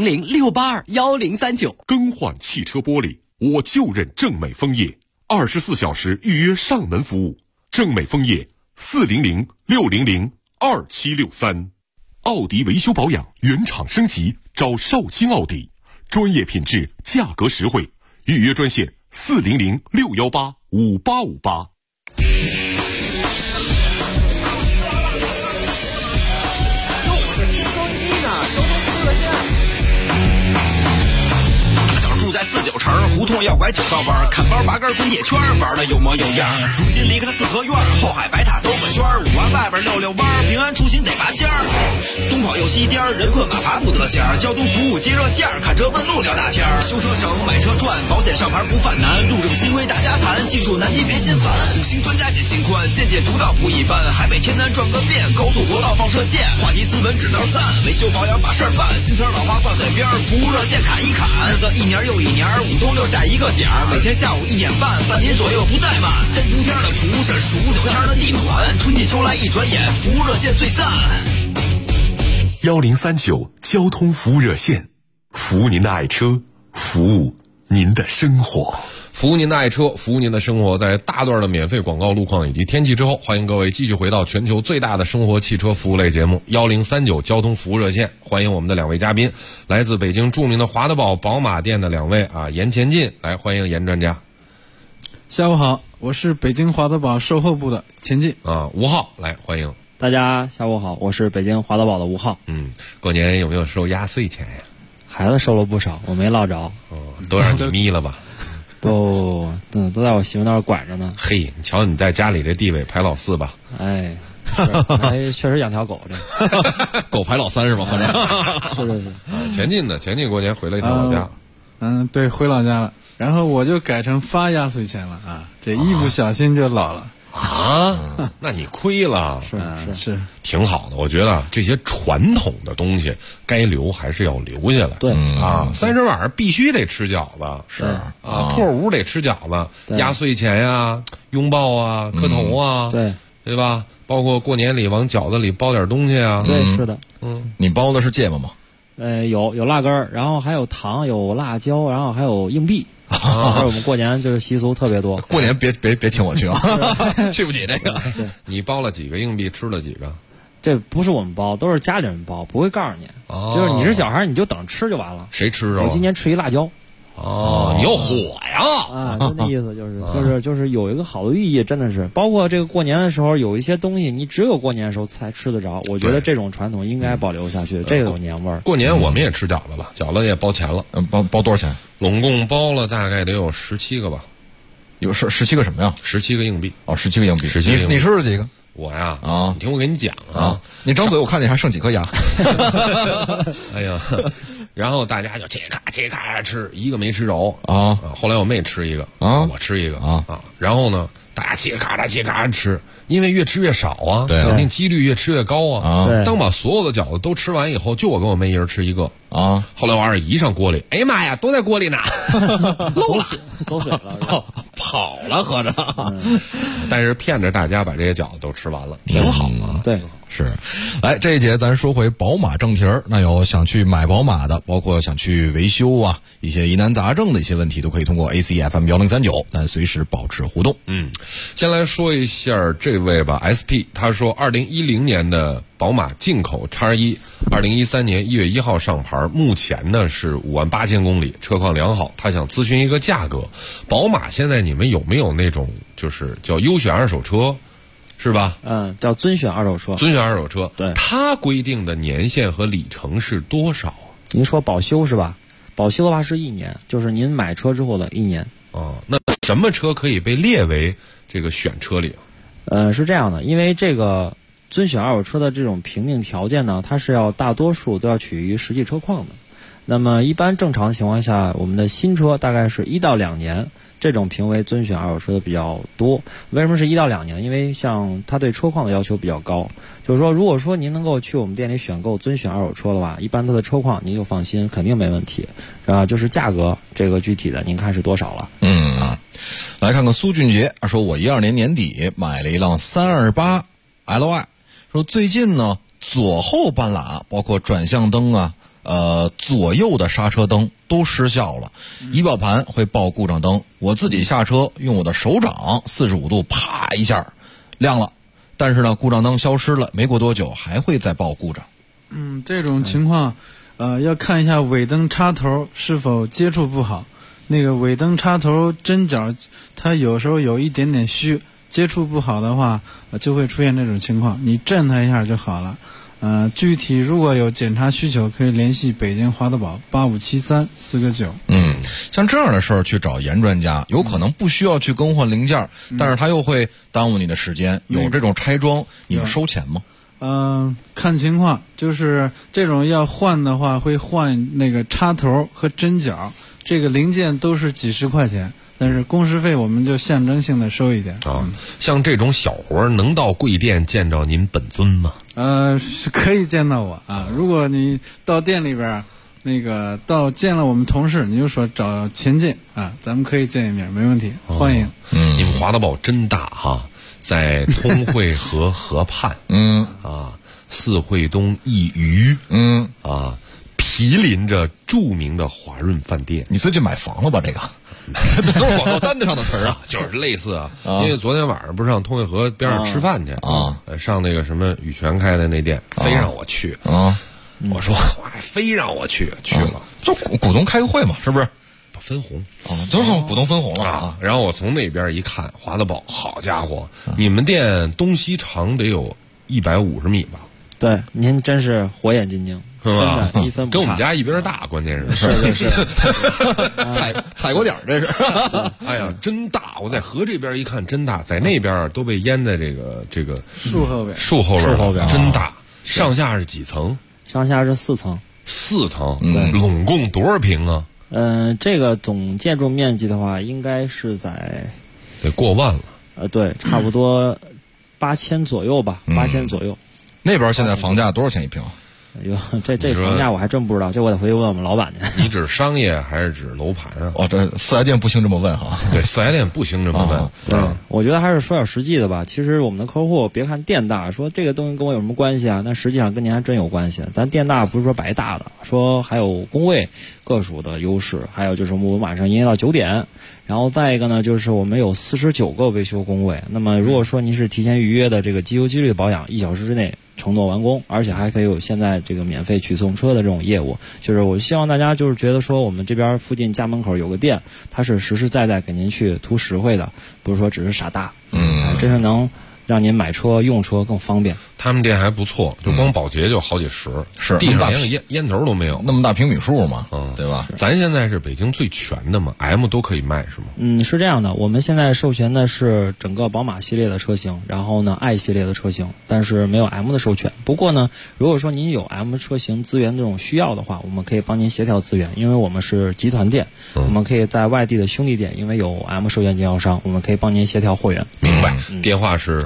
400-682-1039。 更换汽车玻璃，我就认正美枫叶，24小时预约上门服务。正美枫叶400-600-2763。奥迪维修保养原厂升级，找少卿奥迪，专业品质，价格实惠，预约专线400-618-5858。 在49城胡同要拐9道弯，看包拔根滚铁圈，玩的有模有样。如今离开了四合院，后海白塔兜个圈，5环外边溜弯，平安出行得拔尖儿。东跑右西颠，人困马乏不得闲。交通服务接热线，看车问路聊大天。修车省，买车赚，保险上牌不犯难。路政新规大家谈，技术难题别心烦。5星专家解心宽，见解独到不一般。海北天南转个遍，高速国道放射线。话题斯文指道赞，维修保养把事儿办。新车老花挂嘴边，服务热线砍一砍。日子一年又一年，5冬6夏一个点儿，每天下午1点半，半年左右不怠慢。3伏天的蒲扇，数9天的地暖，春季秋来一转眼，服务热线最赞。 1039交通服务热线，服务您的爱车，服务您的生活。 服务您的爱车，服务您的生活。在大段的免费广告路况以及天气之后，欢迎各位继续回到全球最大的生活汽车服务类节目1039交通服务热线。欢迎我们的2位嘉宾，来自北京著名的华德宝宝马店的2位严前进，来欢迎严专家。 下午好，我是北京华德宝售后部的前进吴浩，来欢迎。 大家下午好，我是北京华德宝的吴浩。 过年有没有收压岁钱呀？ 孩子收了不少，我没落着。 哦，都让你眯了吧？ 都在我媳妇那儿管着呢。 嘿，你瞧你在家里这地位排老4吧？ 哎，确实养条狗，这狗排老3是吧？反正是。 前进过年回了一趟老家。 对，回老家了。然后我就改成发压岁钱了啊！这一不小心就老了啊！那你亏了， 是挺好的。我觉得这些传统的东西该留还是要留下来。 对啊，30晚上必须得吃饺子， 是啊，破屋得吃饺子，压岁钱呀、拥抱啊、磕头啊，对吧？包括过年里往饺子里包点东西啊。 对，是的。 你包的是芥末吗？ 有辣根儿，然后还有糖，有辣椒，然后还有硬币。我们过年就是习俗特别多。 过年别请我去啊，去不起这个。 你包了几个硬币，吃了几个？ 这不是我们包，都是家里人包，不会告诉你。就是你是小孩，你就等吃就完了。 谁吃啊？ 我今年吃一辣椒。 你有火呀！ 啊，就那意思，就是有一个好的寓意，真的是。包括这个过年的时候，有一些东西你只有过年的时候才吃得着，我觉得这种传统应该保留下去，这个有年味儿。 过年我们也吃饺子了，饺子也包钱了。 包多少钱？ 拢共包了大概得有17个吧。 有17个什么呀 ？17个硬币。 哦，17个硬币。你吃了几个？ 我呀啊， 你听我给你讲啊， 你张嘴，我看你还剩几颗牙。 哎呀，然后大家就切咔吃，一个没吃着啊。 后来我妹吃一个啊， 我吃一个啊。然后呢，大家切咔吃，因为越吃越少啊，肯定几率越吃越高啊。当把所有的饺子都吃完以后，就我跟我妹一人吃一个啊。 后来我二姨上锅里，哎呀妈呀，都在锅里呢，漏了， 走水了， 跑了合着。 但是骗着大家把这些饺子都吃完了，挺好啊。 对， 是。来这一节咱说回宝马正题儿，那有想去买宝马的，包括想去维修啊，一些疑难杂症的一些问题，都可以通过 ACFM1039，咱随时保持互动。 先来说一下这位吧 ，SP， 他说2010年的宝马进口 X1，2013年1月1号上牌，目前呢是58000公里，车况良好。他想咨询一个价格，宝马现在你们有没有那种就是叫优选二手车？是吧？ 叫尊选二手车。 尊选二手车， 对， 它规定的年限和里程是多少？ 您说保修是吧？保修的话是1年，就是您买车之后的1年。 那什么车可以被列为这个选车里？ 是这样的，因为这个尊选二手车的这种评定条件呢，它是要大多数都要取决于实际车况的。那么一般正常情况下，我们的新车大概是1到2年。这种评为尊选二手车的比较多。为什么是1到2年？因为像它对车况的要求比较高，就是说如果说您能够去我们店里选购尊选二手车的话，一般它的车况您就放心，肯定没问题。就是价格这个具体的您看是多少了。 来看看苏俊杰说，我12年年底买了一辆328 Li， 说最近呢左后半拉包括转向灯啊左右的刹车灯都失效了，仪表盘会报故障灯，我自己下车用我的手掌45度啪一下亮了，但是呢故障灯消失了，没过多久还会再报故障。 这种情况要看一下尾灯插头是否接触不好，那个尾灯插头针脚它有时候有一点点虚，接触不好的话就会出现这种情况，你震它一下就好了。具体如果有检查需求，可以联系北京华德宝8573-4个9。 像这样的事儿去找严专家，有可能不需要去更换零件，但是他又会耽误你的时间。有这种拆装，你要收钱吗？ 看情况，就是这种要换的话，会换那个插头和针脚，这个零件都是几十块钱。但是工时费我们就象征性的收一点像这种小活能到贵店见着您本尊吗？ 是可以见到我啊。如果你到店里边那个见了我们同事，你就说找钱进啊，咱们可以见一面，没问题，欢迎。 你们华德宝真大哈，在通惠河河畔，四惠东一隅，毗邻着著名的华润饭店。 你最近买房了吧？这个这都是广告单子上的词儿啊， 就是类似因为昨天晚上不是上通惠河边上吃饭去上那个什么羽泉开的那店，非让我去我说非让我去了， 就股东开个会嘛，是不是？ 分红都是股东分红了然后我从那边一看，华德宝，好家伙，你们店东西长得有150米吧？ 对，您真是火眼金睛，真的1分不差。 跟我们家一边大，关键是是踩过点儿，这是。 哎呀，真大！我在河这边一看，真大，在那边都被淹在这个树后边， 树后边真大。上下是几层？ 上下是4层。 4层，拢共多少平啊？ 这个总建筑面积的话，应该是在得过万了。 对，差不多8000左右吧，8000左右。 那边现在房价多少钱一平？ 哟，这房价我还真不知道，这我得回去问我们老板去。 你指商业还是指楼盘啊？ 哦，这四 S 店不兴这么问哈。 对，四 S 店不兴这么问。 对，我觉得还是说点实际的吧。其实我们的客户别看店大，说这个东西跟我有什么关系啊？那实际上跟您还真有关系。咱店大不是说白大的，说还有工位个属的优势，还有就是我们晚上营业到9点。然后再一个呢，就是我们有49个维修工位。那么如果说您是提前预约的这个机油机滤保养，1小时之内承诺完工，而且还可以有现在这个免费取送车的这种业务。就是我希望大家就是觉得说我们这边附近家门口有个店，它是实实在在给您去图实惠的，不是说只是傻大，真是能让您买车用车更方便。 他们店还不错，就光保洁就好几十， 是地上连个烟头都没有， 那么大平米数嘛，对吧？ 咱现在是北京最全的嘛 ，M 都可以卖是吗？ 是这样的，我们现在授权的是整个宝马系列的车型，然后呢 i 系列的车型，但是没有 M 的授权。不过呢，如果说您有 M 车型资源这种需要的话，我们可以帮您协调资源，因为我们是集团店，我们可以在外地的兄弟店，因为有 M 授权经销商，我们可以帮您协调货源。 明白。电话是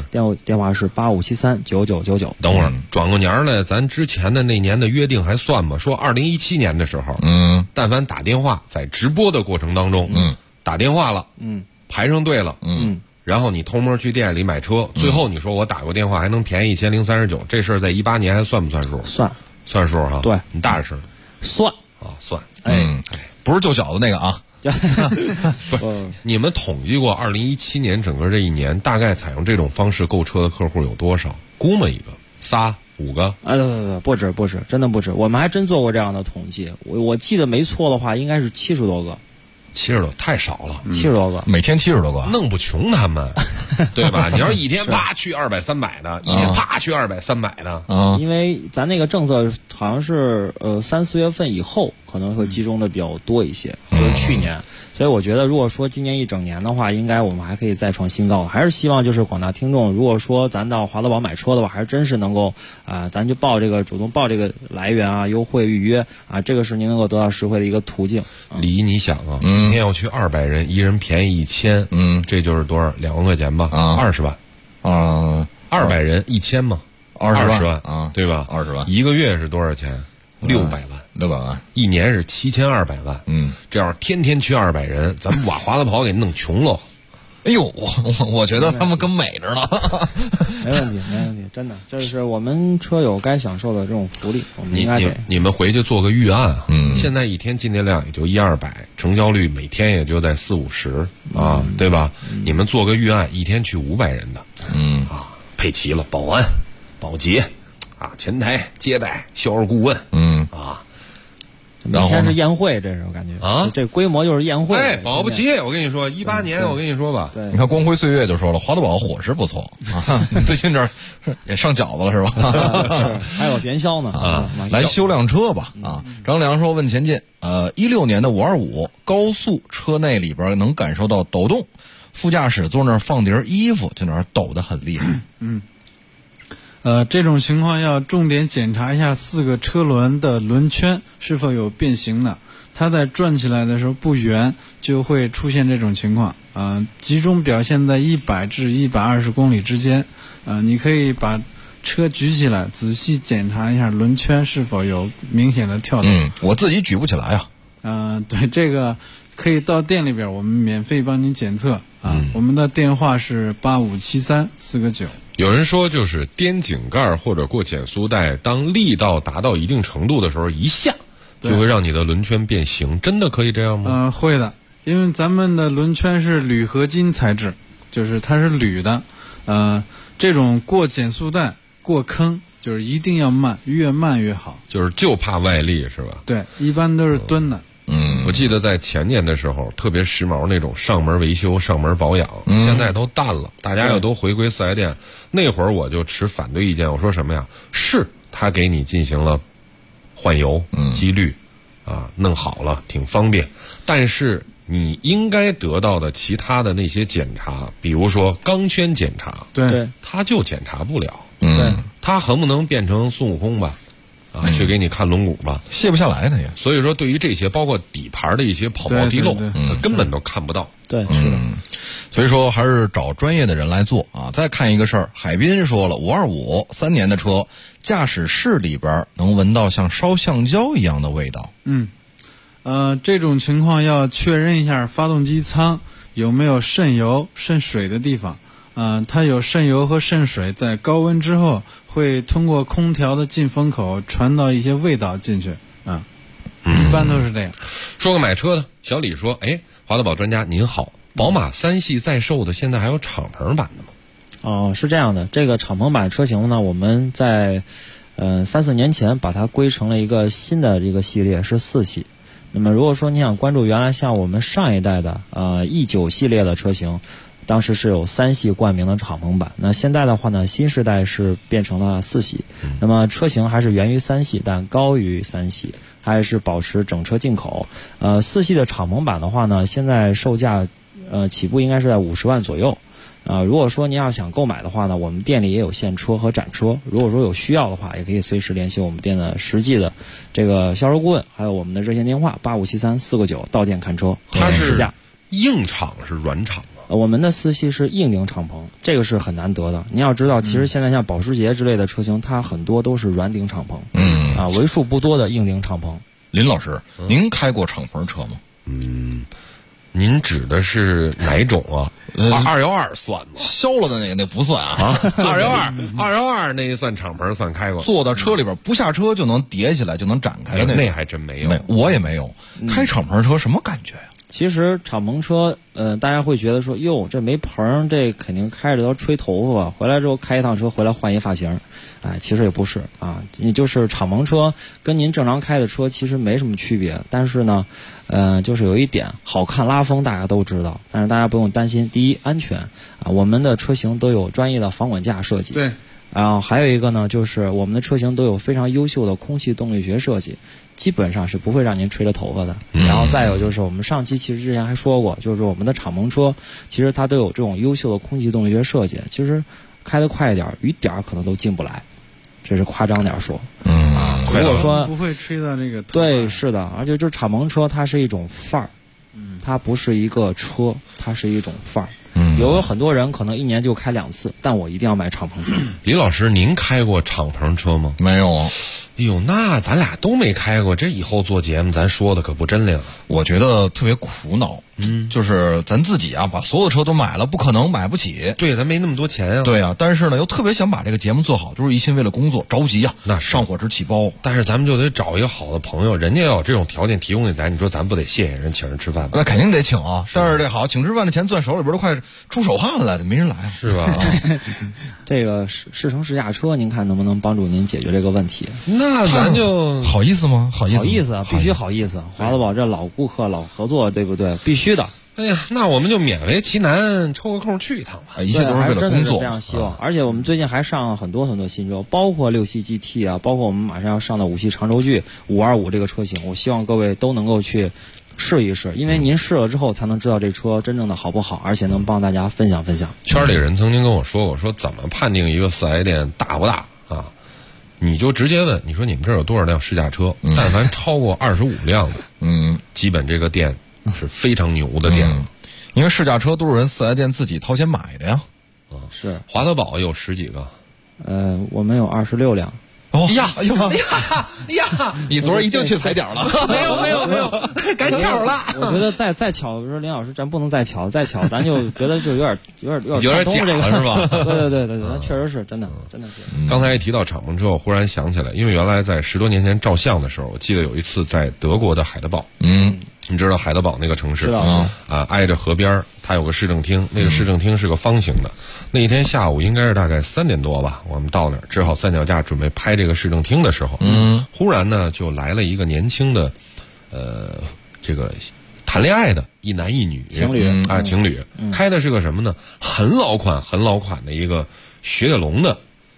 85739999。 等会儿转过年来，咱之前的那年的约定还算吗？说2017年的时候，但凡打电话在直播的过程当中，打电话了，排上队了，然后你偷摸去店里买车，最后你说我打过电话还能便宜1039，这事儿在18年还算不算数？算数哈。 对， 你大声算啊，算。 不是救小子那个啊。 不是，你们统计过2017年整个这一年大概采用这种方式购车的客户有多少？估摸一个，3、5个？ 不止，真的不止。我们还真做过这样的统计，我记得没错的话，应该是70多个。 70多太少了 ，70多个， 每天70多个， 弄不穷他们，对吧？你要是一天啪去200、300的，一天啪去200、300的， 因为咱那个政策好像是3、4月份以后可能会集中的比较多一些，就是去年。所以我觉得，如果说今年一整年的话，应该我们还可以再创新高。还是希望就是广大听众，如果说咱到华德宝买车的话，还是真是能够咱就主动报这个来源啊、优惠预约啊，这个是您能够得到实惠的一个途径。 李，你想啊，一天要去200人，一人便宜1000，这就是多少？2万块钱吧，20万，200人1000嘛，20万啊， 对吧 ？20万， 一个月是多少钱？600万，一年是7200万。这要是天天去200人，咱们把华德宝给弄穷了。 哎呦，我觉得他们更美着呢。 没问题，真的，这是我们车友该享受的这种福利，我们应该给。 你们回去做个预案啊。现在一天进店量也就100-200，成交率每天也就在40-50啊，对吧？你们做个预案，一天去500人的，配齐了保安、保洁啊、前台、接待、销售顾问， 每天是宴会，这是我感觉啊，这规模就是宴会。 哎，保不齐，我跟你说，18年，我跟你说吧， 对， 你看光辉岁月就说了，华德宝伙食不错啊，最近这儿也上饺子了是吧？ 是，还有元宵呢来修辆车吧啊！张良说问前进，16年的525高速车内里边能感受到抖动，副驾驶坐那儿放叠衣服，就那儿抖得很厉害。 这种情况要重点检查一下4个车轮的轮圈是否有变形的，它在转起来的时候不圆，就会出现这种情况。集中表现在100至120公里之间。你可以把车举起来，仔细检查一下轮圈是否有明显的跳动。 我自己举不起来啊。对，这个可以到店里边，我们免费帮您检测啊。我们的电话是8573-4个9。 有人说，就是颠井盖或者过减速带，当力道达到一定程度的时候，一下就会让你的轮圈变形，真的可以这样吗？ 会的，因为咱们的轮圈是铝合金材质，就是它是铝的。这种过减速带、过坑，就是一定要慢，越慢越好。 就怕外力是吧？ 对，一般都是蹲的。 我记得在前年的时候，特别时髦那种上门维修、上门保养，现在都淡了，大家又都回归4S店。那会儿我就持反对意见，我说什么呀？是他给你进行了换油、机滤啊，弄好了，挺方便。但是你应该得到的其他的那些检查，比如说钢圈检查， 对， 他就检查不了。 对， 他横不能变成孙悟空吧？啊，去给你看轮毂吧， 卸不下来的也。 所以说，对于这些包括底盘的一些跑冒滴漏，他根本都看不到。 对，是的。 所以说还是找专业的人来做啊。再看一个事儿，海滨说了，525 3年的车，驾驶室里边能闻到像烧橡胶一样的味道。 这种情况要确认一下发动机舱有没有渗油、渗水的地方。它有渗油和渗水，在高温之后会通过空调的进风口传到一些味道进去。一般都是这样。 说个买车的，小李说：“哎，华德宝专家您好，宝马3系在售的，现在还有敞篷版的吗？” 哦，是这样的，这个敞篷版车型呢，我们在3-4年前把它归成了一个新的这个系列，是4系。那么如果说你想关注原来像我们上一代的E9系列的车型，当时是有3系冠名的敞篷版，那现在的话呢，新时代是变成了4系。那么车型还是源于3系，但高于3系，还是保持整车进口。4系的敞篷版的话呢，现在售价起步应该是在50万左右。如果说您要想购买的话呢，我们店里也有现车和展车，如果说有需要的话，也可以随时联系我们店的实际的这个销售顾问，还有我们的热线电话8573-4个9，到店看车， 它是试驾。 硬敞是软敞吗？ 我们的4系是硬顶敞篷，这个是很难得的。您要知道，其实现在像保时捷之类的车型，它很多都是软顶敞篷，为数不多的硬顶敞篷。 林老师，您开过敞篷车吗？ 您指的是哪种啊？212算吗？ 消了的那不算啊。 212那算敞篷，算开过。 坐到车里边不下车就能叠起来，就能展开的那还真没有。 我也没有。开敞篷车什么感觉呀？ 其实敞篷车，大家会觉得说，哟，这没棚，这肯定开着都要吹头发吧？回来之后开一趟车，回来换一发型，其实也不是啊。你就是敞篷车跟您正常开的车其实没什么区别，但是呢，就是有一点好看拉风，大家都知道，但是大家不用担心。第一，安全啊，我们的车型都有专业的防滚架设计。 对。 然后还有一个呢，就是我们的车型都有非常优秀的空气动力学设计，基本上是不会让您吹着头发的。然后再有就是我们上期其实之前还说过，就是我们的敞篷车其实它都有这种优秀的空气动力学设计，其实开得快一点，雨点可能都进不来，这是夸张点说。如果说不会吹到这个头。 对，是的，而且就是敞篷车它是一种范儿，它不是一个车，它是一种范儿。有很多人可能1年就开2次，但我一定要买敞篷车。 李老师，您开过敞篷车吗？ 没有。 哎呦，那咱俩都没开过，这以后做节目咱说的可不真灵。 我觉得特别苦恼，就是咱自己啊，把所有的车都买了，不可能买不起。 对，咱没那么多钱啊。 对啊，但是呢，又特别想把这个节目做好，就是一心为了工作，着急啊， 那上火直起包。 但是咱们就得找一个好的朋友，人家要有这种条件提供给咱，你说咱不得谢谢人，请人吃饭吗？ 那肯定得请啊。但是这好，请吃饭的钱攥手里边都快出手汗了，没人来， 是吧？ 这个试乘试驾车，您看能不能帮助您解决这个问题？ 那咱就好意思吗？好意思啊，必须好意思。华德宝这老顾客老合作，对不对？必须的。 哎呀，那我们就勉为其难抽个空去一趟吧。 一切都是为了工作。 非常希望，而且我们最近还上了很多新车，包括6系 GT 啊，包括我们马上要上的5系长轴距525这个车型，我希望各位都能够去试一试，因为您试了之后才能知道这车真正的好不好，而且能帮大家分享分享。 圈里人曾经跟我说过，说怎么判定一个4S店大不大啊？你就直接问，你说你们这儿有多少辆试驾车？但凡超过25辆的，基本这个店是非常牛的店了。 因为试驾车都是人4S店自己掏钱买的呀。 是。 华德宝有10几个？ 我们有26辆。 哦呀！ 你昨儿一定去踩点了？ 没有，赶巧了。 我觉得再巧，比如说林老师，咱不能再巧，咱就觉得就有点假了，是吧？ 对，那确实是真的是。 刚才一提到敞篷车，我忽然想起来，因为原来在10多年前照相的时候，我记得有一次在德国的海德堡，你知道海德堡那个城市挨着河边，它有个市政厅，那个市政厅是个方形的。那一天下午应该是大概3点多吧，我们到那儿支好三脚架准备拍这个市政厅的时候，忽然呢就来了一个年轻的这个谈恋爱的一男一女情侣情侣，开的是个什么呢？很老款的一个雪铁龙的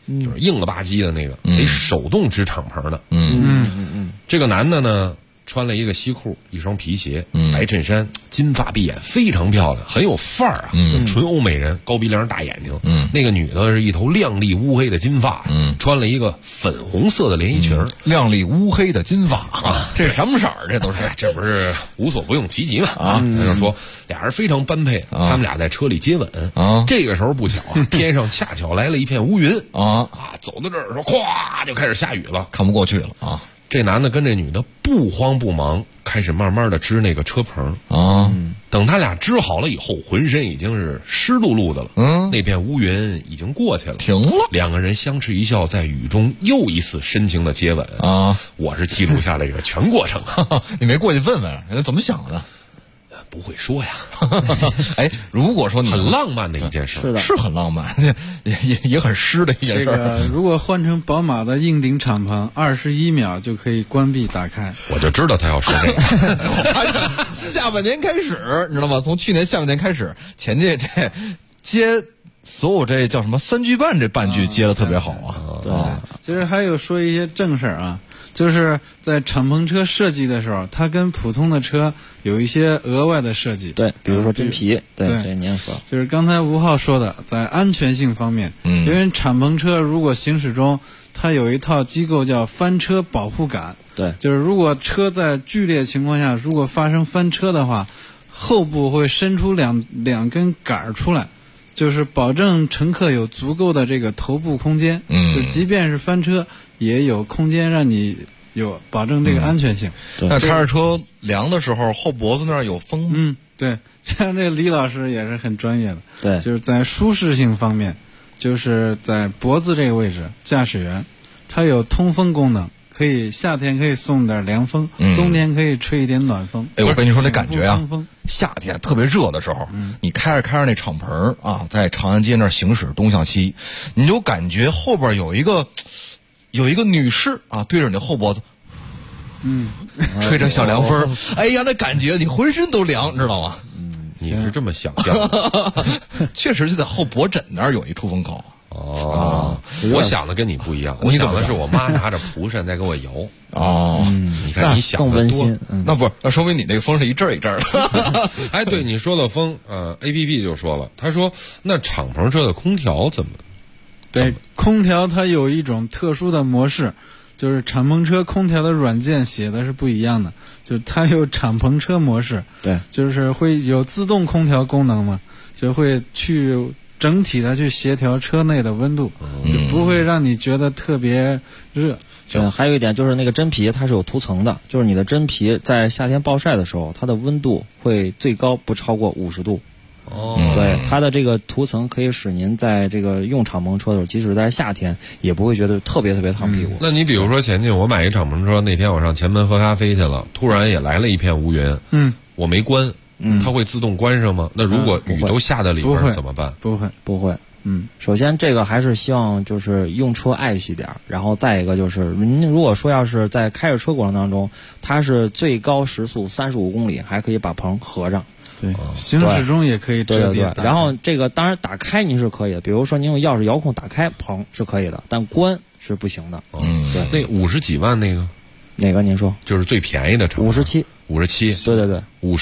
就是硬了吧唧的那个，得手动支敞篷的。这个男的呢，穿了一个西裤，一双皮鞋，白衬衫，金发碧眼，非常漂亮，很有范儿啊，纯欧美人，高鼻梁大眼睛。那个女的是一头亮丽乌黑的金发，穿了一个粉红色的连衣裙， 亮丽乌黑的金发啊，这是什么色儿？这都是， 这不是无所不用其极嘛啊！他就说俩人非常般配，他们俩在车里接吻啊。这个时候不巧啊，天上恰巧来了一片乌云啊，走到这儿说，咵就开始下雨了， 看不过去了啊。 这男的跟这女的不慌不忙，开始慢慢的支那个车棚啊。等他俩支好了以后，浑身已经是湿漉漉的了。那片乌云已经过去了， 停了。 两个人相视一笑，在雨中又一次深情的接吻啊。我是记录下了这个全过程。 你没过去问问人家怎么想的？ 不会说呀。 哎，如果说你很浪漫的一件事， 是很浪漫，也很湿的一件事。 这个如果换成宝马的硬顶敞篷，21秒就可以关闭打开。 我就知道他要说这个。 我发现下半年开始，你知道吗？从去年下半年开始，前届这接所有这叫什么3句半这半句接的特别好啊。 对，其实还有说一些正事儿啊。就是在敞篷车设计的时候，它跟普通的车有一些额外的设计。 对，比如说真皮，对，这您说。 就是刚才吴浩说的，在安全性方面，因为敞篷车如果行驶中，它有一套机构叫翻车保护杆。 对， 就是如果车在剧烈情况下，如果发生翻车的话，后部会伸出两根杆出来。就是保证乘客有足够的这个头部空间，就即便是翻车，也有空间让你有保证这个安全性。 那开着车凉的时候，后脖子那儿有风。 对，像这李老师也是很专业的。 对， 就是在舒适性方面，就是在脖子这个位置，驾驶员他有通风功能。可以夏天可以送点凉风，冬天可以吹一点暖风。 哎，我跟你说那感觉啊，夏天特别热的时候，你开着那敞篷啊，在长安街那儿行驶东向西，你就感觉后边有一个女士啊，对着你的后脖子，吹着小凉风，哎呀，那感觉你浑身都凉，知道吗？ 你是这么想象的？ 确实就在后脖枕那儿有一出风口。 我想的跟你不一样，我想的是我妈拿着蒲扇在给我摇。你看你想的更温馨。 那不是，那说明你那个风是一阵一阵的。 哎，对你说的风，APP 就说了，他说那敞篷车的空调怎么？ 对，空调它有一种特殊的模式，就是敞篷车空调的软件写的是不一样的，就是它有敞篷车模式， 对， 就是会有自动空调功能嘛，就会去整体的去协调车内的温度，就不会让你觉得特别热。 还有一点就是那个真皮它是有涂层的，就是你的真皮在夏天暴晒的时候，它的温度会最高不超过50度。对，它的这个涂层可以使您在这个用敞篷车的时候，即使在夏天也不会觉得特别烫屁股。 那你比如说前进我买一敞篷车，那天我上前门喝咖啡去了，突然也来了一片乌云，我没关，它会自动关上吗？那如果雨都下在里边怎么办？ 不会。 首先这个还是希望就是用车爱惜点，然后再一个就是您如果说要是在开着车过程当中，它是最高时速35公里，还可以把棚合上。 对，行驶中也可以折叠。 然后这个当然打开您是可以的，比如说您用钥匙遥控打开棚是可以的，但关是不行的。 对，那50几万那个， 哪个您说？ 就是最便宜的车。 57。对。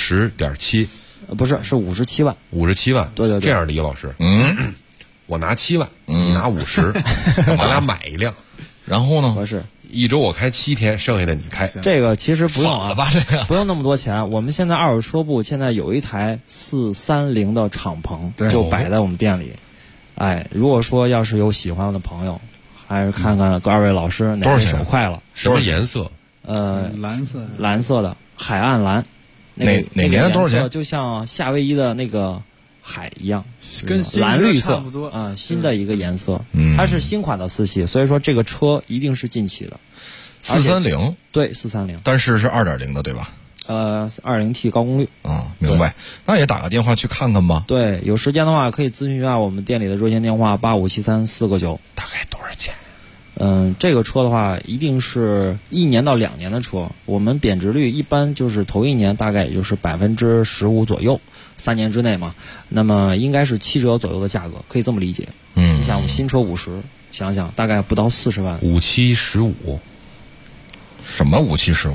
50.7。 不是，是57万。 57万。 对。 这样的，李老师，我拿7万，你拿50，咱俩买一辆， 然后呢？ 合适。 1周我开7天，剩下的你开。 这个其实不用了吧？这个不用那么多钱。我们现在二手车部现在有一台430的敞篷，就摆在我们店里。哎，如果说要是有喜欢的朋友，还是看看二位老师哪位手快了。 什么颜色？ 蓝色的海岸蓝。 哪年多少钱？ 就像夏威夷的那个海一样， 跟蓝绿色差不多啊，新的一个颜色。它是新款的4系，所以说这个车一定是近期的。 430。 对，430。 但是2.0的对吧 ？2.0T 高功率。 明白。那也打个电话去看看吧。 对，有时间的话可以咨询一下我们店里的热线电话8573-4个9。 大概多少钱？ 这个车的话，一定是1年到2年的车。我们贬值率一般就是头1年大概也就是15%左右，3年之内嘛。那么应该是7折左右的价格，可以这么理解。你想，我们新车50， 想想大概不到40万。 5715， 什么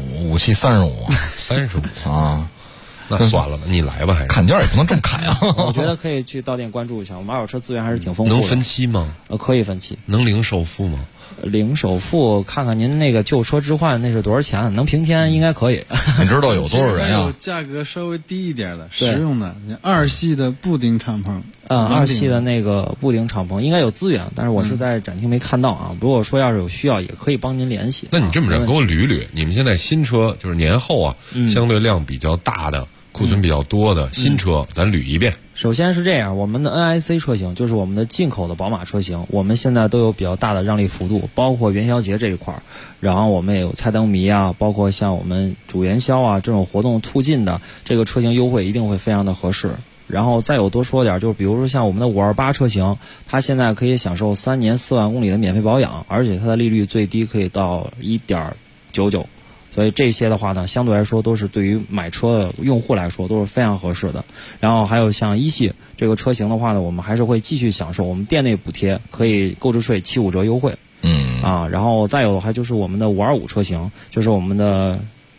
5715？5735 啊？那算了吧，你来吧，还是砍价也不能这么砍呀。 我觉得可以去到店关注一下，我们二手车资源还是挺丰富的。 能分期吗？ 可以分期。 能零首付吗？ 零首付，看看您那个旧车置换那是多少钱？能平天应该可以。 你知道有多少人啊？ 价格稍微低一点的，实用的，二系的布顶敞篷。 二系的那个布顶敞篷应该有资源，但是我是在展厅没看到啊。如果说要是有需要，也可以帮您联系。 那你这么着，给我捋捋，你们现在新车就是年后啊，相对量比较大的。库存比较多的新车，咱捋一遍。 首先是这样，我们的 NIC 车型就是我们的进口的宝马车型，我们现在都有比较大的让利幅度，包括元宵节这一块儿，然后我们也有猜灯谜啊，包括像我们主元宵啊这种活动促进的这个车型优惠一定会非常的合适。然后再有多说点，就是比如说像我们的528车型，它现在可以享受3年4万公里的免费保养，而且它的利率最低可以到1.99%。所以这些的话呢，相对来说都是对于买车的用户来说都是非常合适的。然后还有像一系这个车型的话呢，我们还是会继续享受我们店内补贴，可以购置税75折优惠。然后再有还就是我们的525车型，就是我们的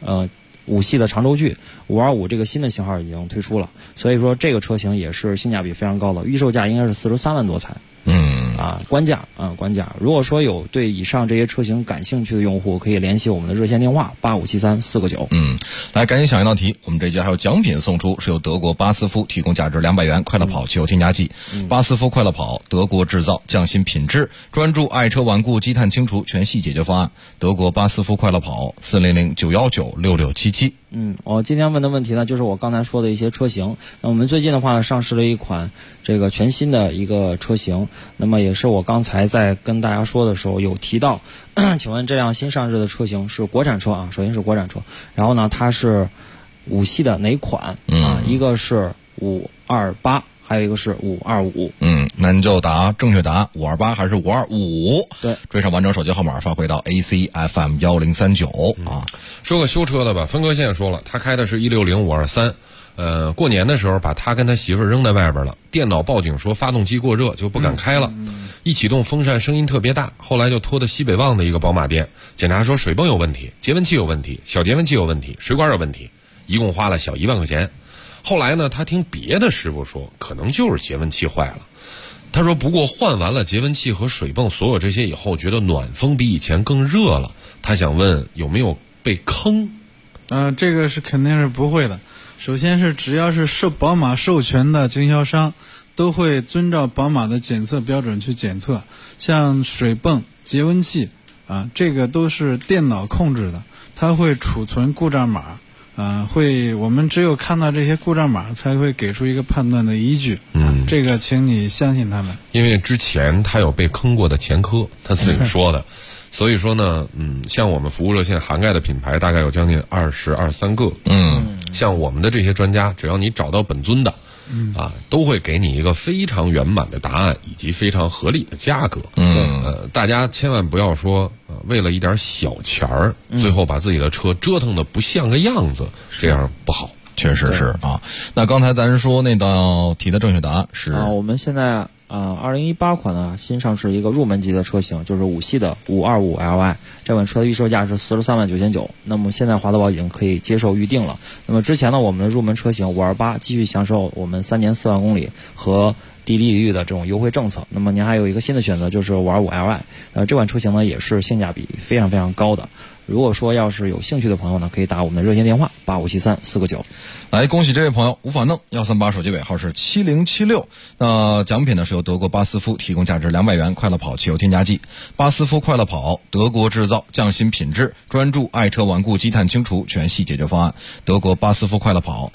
5系的长轴距525这个新的型号已经推出了，所以说这个车型也是性价比非常高的，预售价应该是43万多才。官价。如果说有对以上这些车型感兴趣的用户，可以联系我们的热线电话8573-4个9。 来赶紧想一道题，我们这节还有奖品送出，是由德国巴斯夫提供价值200元快乐跑汽油添加剂。巴斯夫快乐跑，德国制造，匠心品质，专注爱车顽固积碳清除全系解决方案。德国巴斯夫快乐跑400-919-6677。 我今天问的问题呢，就是我刚才说的一些车型。那我们最近的话上市了一款这个全新的一个车型，那么也是我刚才在跟大家说的时候有提到。请问这辆新上市的车型是国产车啊？首先是国产车，然后呢，它是5系的哪款一个是528，还有一个是525。 那你就答正确答案，528还是525？ 对， 追上完整手机号码发回到 ACFM 1039啊。 说个修车的吧，分哥现在说了，他开的是160-523。过年的时候把他跟他媳妇扔在外边了，电脑报警说发动机过热，就不敢开了。一启动风扇声音特别大，后来就拖到西北旺的一个宝马店，检查说水泵有问题，节温器有问题，小节温器有问题，水管有问题，一共花了小1万块钱。后来呢，他听别的师傅说，可能就是节温器坏了。他说不过换完了节温器和水泵所有这些以后，觉得暖风比以前更热了。他想问有没有被坑？ 这个是肯定是不会的。首先是只要是受宝马授权的经销商，都会遵照宝马的检测标准去检测。像水泵、节温器这个都是电脑控制的，它会储存故障码。我们只有看到这些故障码才会给出一个判断的依据。这个请你相信他们。 因为之前他有被坑过的前科，他自己说的。所以说呢，像我们服务热线涵盖的品牌大概有将近23个。像我们的这些专家，只要你找到本尊的，都会给你一个非常圆满的答案以及非常合理的价格。大家千万不要说为了一点小钱儿，最后把自己的车折腾的不像个样子，这样不好。 确实是啊。那刚才咱说那道题的正确答案是我们现在2018款呢新上市一个入门级的车型，就是5系的525LY， 这款车的预售价是43万9,900，那么现在华德宝已经可以接受预定了。那么之前呢，我们的入门车型528继续享受我们3年4万公里和低利率的这种优惠政策。那么您还有一个新的选择，就是525LY，这款车型呢也是性价比非常非常高的。如果说要是有兴趣的朋友呢，可以打我们的热线电话8573-4个9。 来，恭喜这位朋友无法弄138，手机尾号是7076。那奖品呢是由德国巴斯夫提供价值200元快乐跑汽油添加剂。巴斯夫快乐跑，德国制造，匠心品质，专注爱车顽固积碳清除全系解决方案。德国巴斯夫快乐跑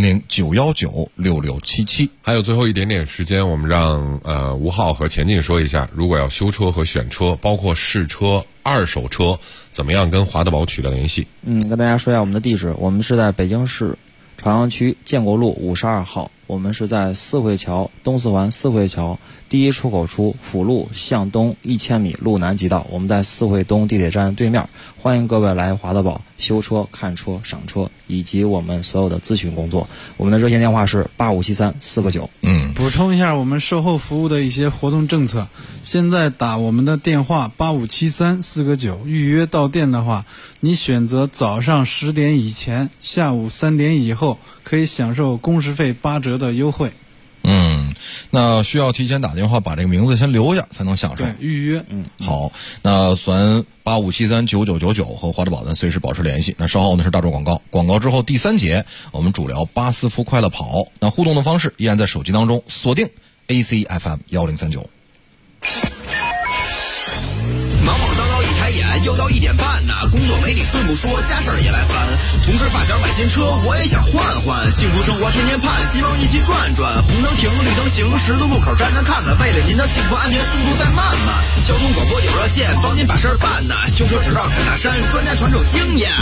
400-919-6677。 还有最后一点点时间，我们让吴浩和钱进说一下，如果要修车和选车，包括试车、二手车，怎么样跟华德宝取得联系？ 跟大家说一下我们的地址，我们是在北京市朝阳区建国路52号，我们是在四惠桥东四环四惠桥第一出口处辅路向东1000米路南极道，我们在四惠东地铁站对面，欢迎各位来华德宝修车、看车、赏车以及我们所有的咨询工作。我们的热线电话是8573-4个9。 补充一下我们售后服务的一些活动政策。现在打我们的电话8573-4个9，预约到店的话，你选择早上10点以前，下午3点以后，可以享受工时费8折的优惠。 那需要提前打电话把这个名字先留下才能享受。 对，预约。 好，那咱8573-9999和华德宝咱随时保持联系。那稍后呢是大众广告，广告之后第3节我们主聊巴斯夫快乐跑。那互动的方式依然在手机当中锁定 ACFM 1039。 忙忙叨叨一抬眼，又到1点半呢。工作没你顺不说，家事儿也来烦。同事发小买新车，我也想换换。幸福生活天天盼，希望一起转转。红灯停，绿灯行，十字路口站站看看。为了您的幸福安全，速度再慢慢。交通广播有热线，帮您把事儿办呢。修车直到坎大山，专家传授经验。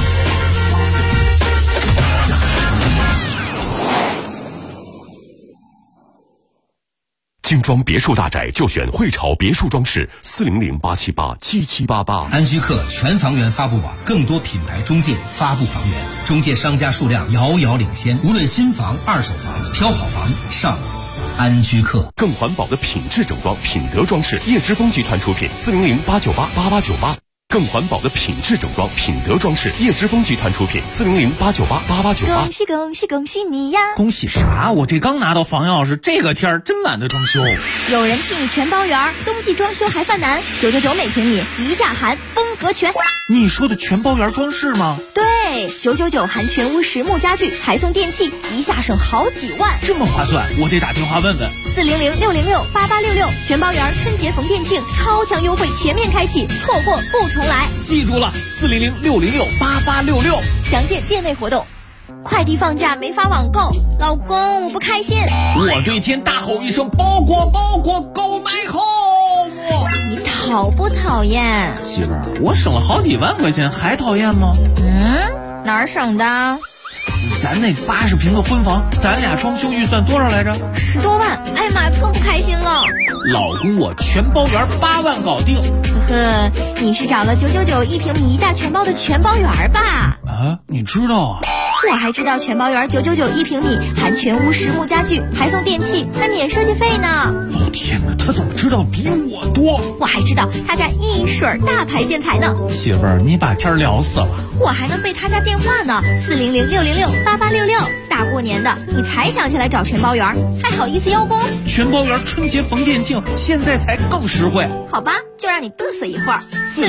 精装别墅大宅就选汇潮别墅装饰，400-878-7788。 安居客全房源发布网，更多品牌中介发布房源，中介商家数量遥遥领先。无论新房、二手房，挑好房上安居客。 更环保的品质整装，品德装饰，叶之峰集团出品，400-898-8898。更环保的品质整装，品德装饰，叶之峰集团出品，400-898-8898。 恭喜恭喜恭喜你呀！ 恭喜啥？我这刚拿到房钥匙，这个天儿真懒得装修。 有人替你全包圆，冬季装修还犯难，999每平米，一价含，风格全。 你说的全包圆装饰吗？ 对，999含全屋实木家具，还送电器，一下省好几万， 这么划算，我得打电话问问。 400-606-8866，全包圆春节逢店庆，超强优惠全面开启，错过不重来。 记住了，400-606-8866， 详见店内活动。快递放假没发网购，老公我不开心。 我对天大吼一声，包裹包裹购买home。 你讨不讨厌？ 媳妇儿，我省了好几万块钱，还讨厌吗？ 哪儿省的？ 咱那80平的婚房，咱俩装修预算多少来着 ？10多万。哎呀妈，更不开心了。 老公，我全包圆8万搞定。 呵呵，你是找了999一平米一价全包的全包圆吧？ 啊，你知道啊？ 我还知道全包圆999一平米，含全屋实木家具，还送电器，还免设计费呢。 老天哪，他怎么知道比我多？ 我还知道他家一水大牌建材呢。 媳妇儿，你把天聊死了。 我还能背他家电话呢，400-606-8866。大过年的，你才想起来找全包圆，还好意思邀功？ 全包圆春节逢店庆，现在才更实惠。 好吧，就让你嘚瑟一会儿。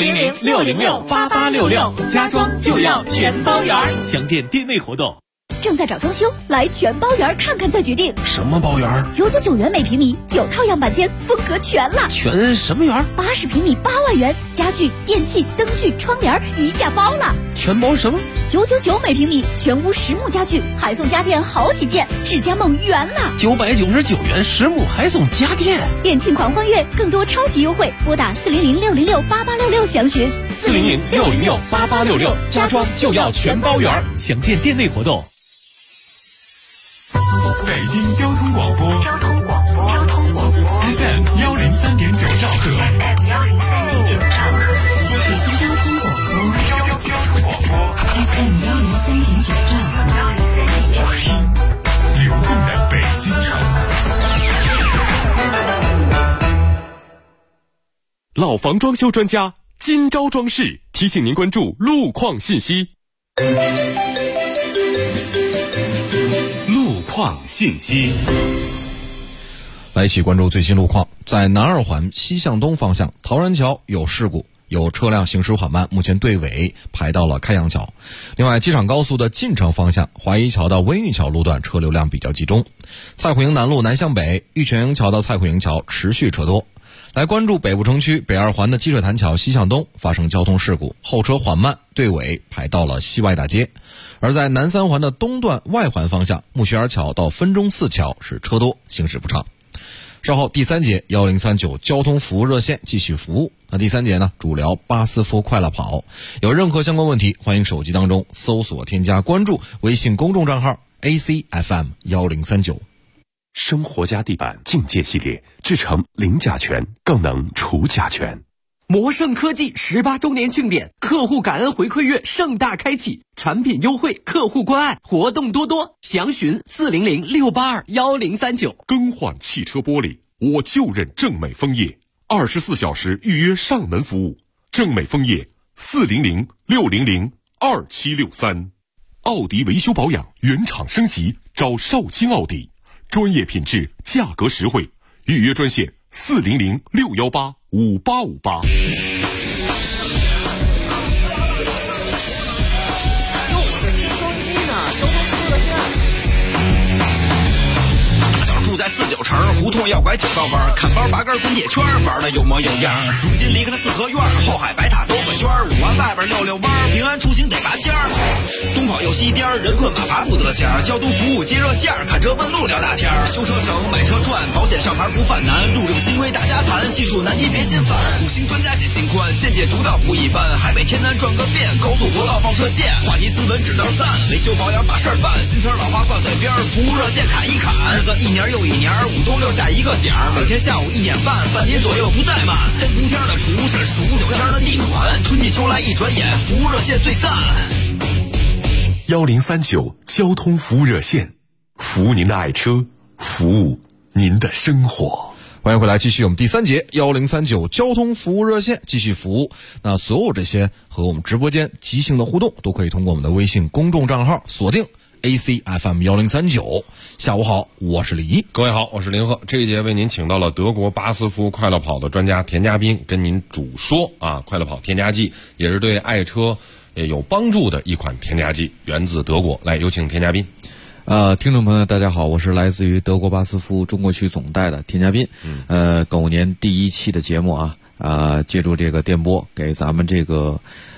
400-606-8866，家装就要全包圆。详见店内活动。 正在找装修，来全包圆看看再决定。 什么包圆 ？999元每平米，9套样板间，风格全了。 全什么圆 ？80平米8万元，家具、电器、灯具、窗帘一价包了。 全包什么 ？999每平米，全屋实木家具，还送家电好几件，智家梦圆了。 999元实木还送家电， 店庆狂欢月，更多超级优惠，拨打400-606-8866详询。 400-606-8866，家装就要全包圆。详见店内活动。 北京交通广播FM 103.9兆赫，北京交通广播 FM 103.9兆赫，听流动的北京城。 老房装修专家今朝装饰提醒您关注路况信息。路况信息， 来一起关注最新路况。在南二环西向东方向陶然桥有事故，有车辆行驶缓慢，目前队尾排到了开阳桥。另外，机场高速的进城方向华谊桥到温榆桥路段车流量比较集中。蔡虎营南路南向北玉泉桥到蔡虎营桥持续车多。来关注北部城区北二环的积水潭桥西向东发生交通事故，后车缓慢，队尾排到了西外大街。而在南三环的东段外环方向木樨园桥到分钟寺桥是车多，行驶不畅。稍后第3节1039交通服务热线继续服务。那第3节呢，主聊巴斯夫快乐跑。有任何相关问题，欢迎手机当中搜索添加关注微信公众账号 ACFM 1039。 生活家地板境界系列制成零甲醛，更能除甲醛。 魔盛科技18周年庆典，客户感恩回馈月盛大开启，产品优惠，客户关爱，活动多多，详询400-682-1039。 更换汽车玻璃，我就认正美枫叶，24小时预约上门服务。正美枫叶400-600-2763。奥迪维修保养原厂升级，找少卿奥迪，专业品质，价格实惠，预约专线400-618-5858。 住在49城，胡同要拐9道弯，看包拔根滚铁圈，玩的有模有样。如今离开了四合院，后海白塔兜个圈，5环外边溜弯，平安出行得拔尖儿。东跑右西颠，人困马乏不得闲，交通服务接热线，看车问路聊大天，修车省买车赚，保险上牌不犯难，路政新规大家谈，技术难题别心烦，五星专家解心宽，见解独到不一般，海北天南转个遍，高速国道放射线，话题斯文指道赞，维修保养把事儿办，新车老花挂嘴边，服务热线砍一砍，日子一年又一年，5冬6夏一个点儿，每天下午1点半，半年左右不怠慢，3伏天的厨师，数9天的地暖，春季秋来一转眼，服务热线最赞。 1039交通服务热线，服务您的爱车，服务您的生活。 欢迎回来，继续我们第3节1039交通服务热线继续服务。那所有这些和我们直播间即兴的互动，都可以通过我们的微信公众账号锁定 ACFM 1039。下午好，我是李一。 各位好，我是林鹤。这一节为您请到了德国巴斯夫快乐跑的专家田家斌，跟您主说啊，快乐跑添加剂也是对爱车有帮助的一款添加剂，源自德国。来，有请田家斌。 听众朋友大家好，我是来自于德国巴斯夫中国区总代的田家斌。狗年第1期的节目啊，借助这个电波给咱们这个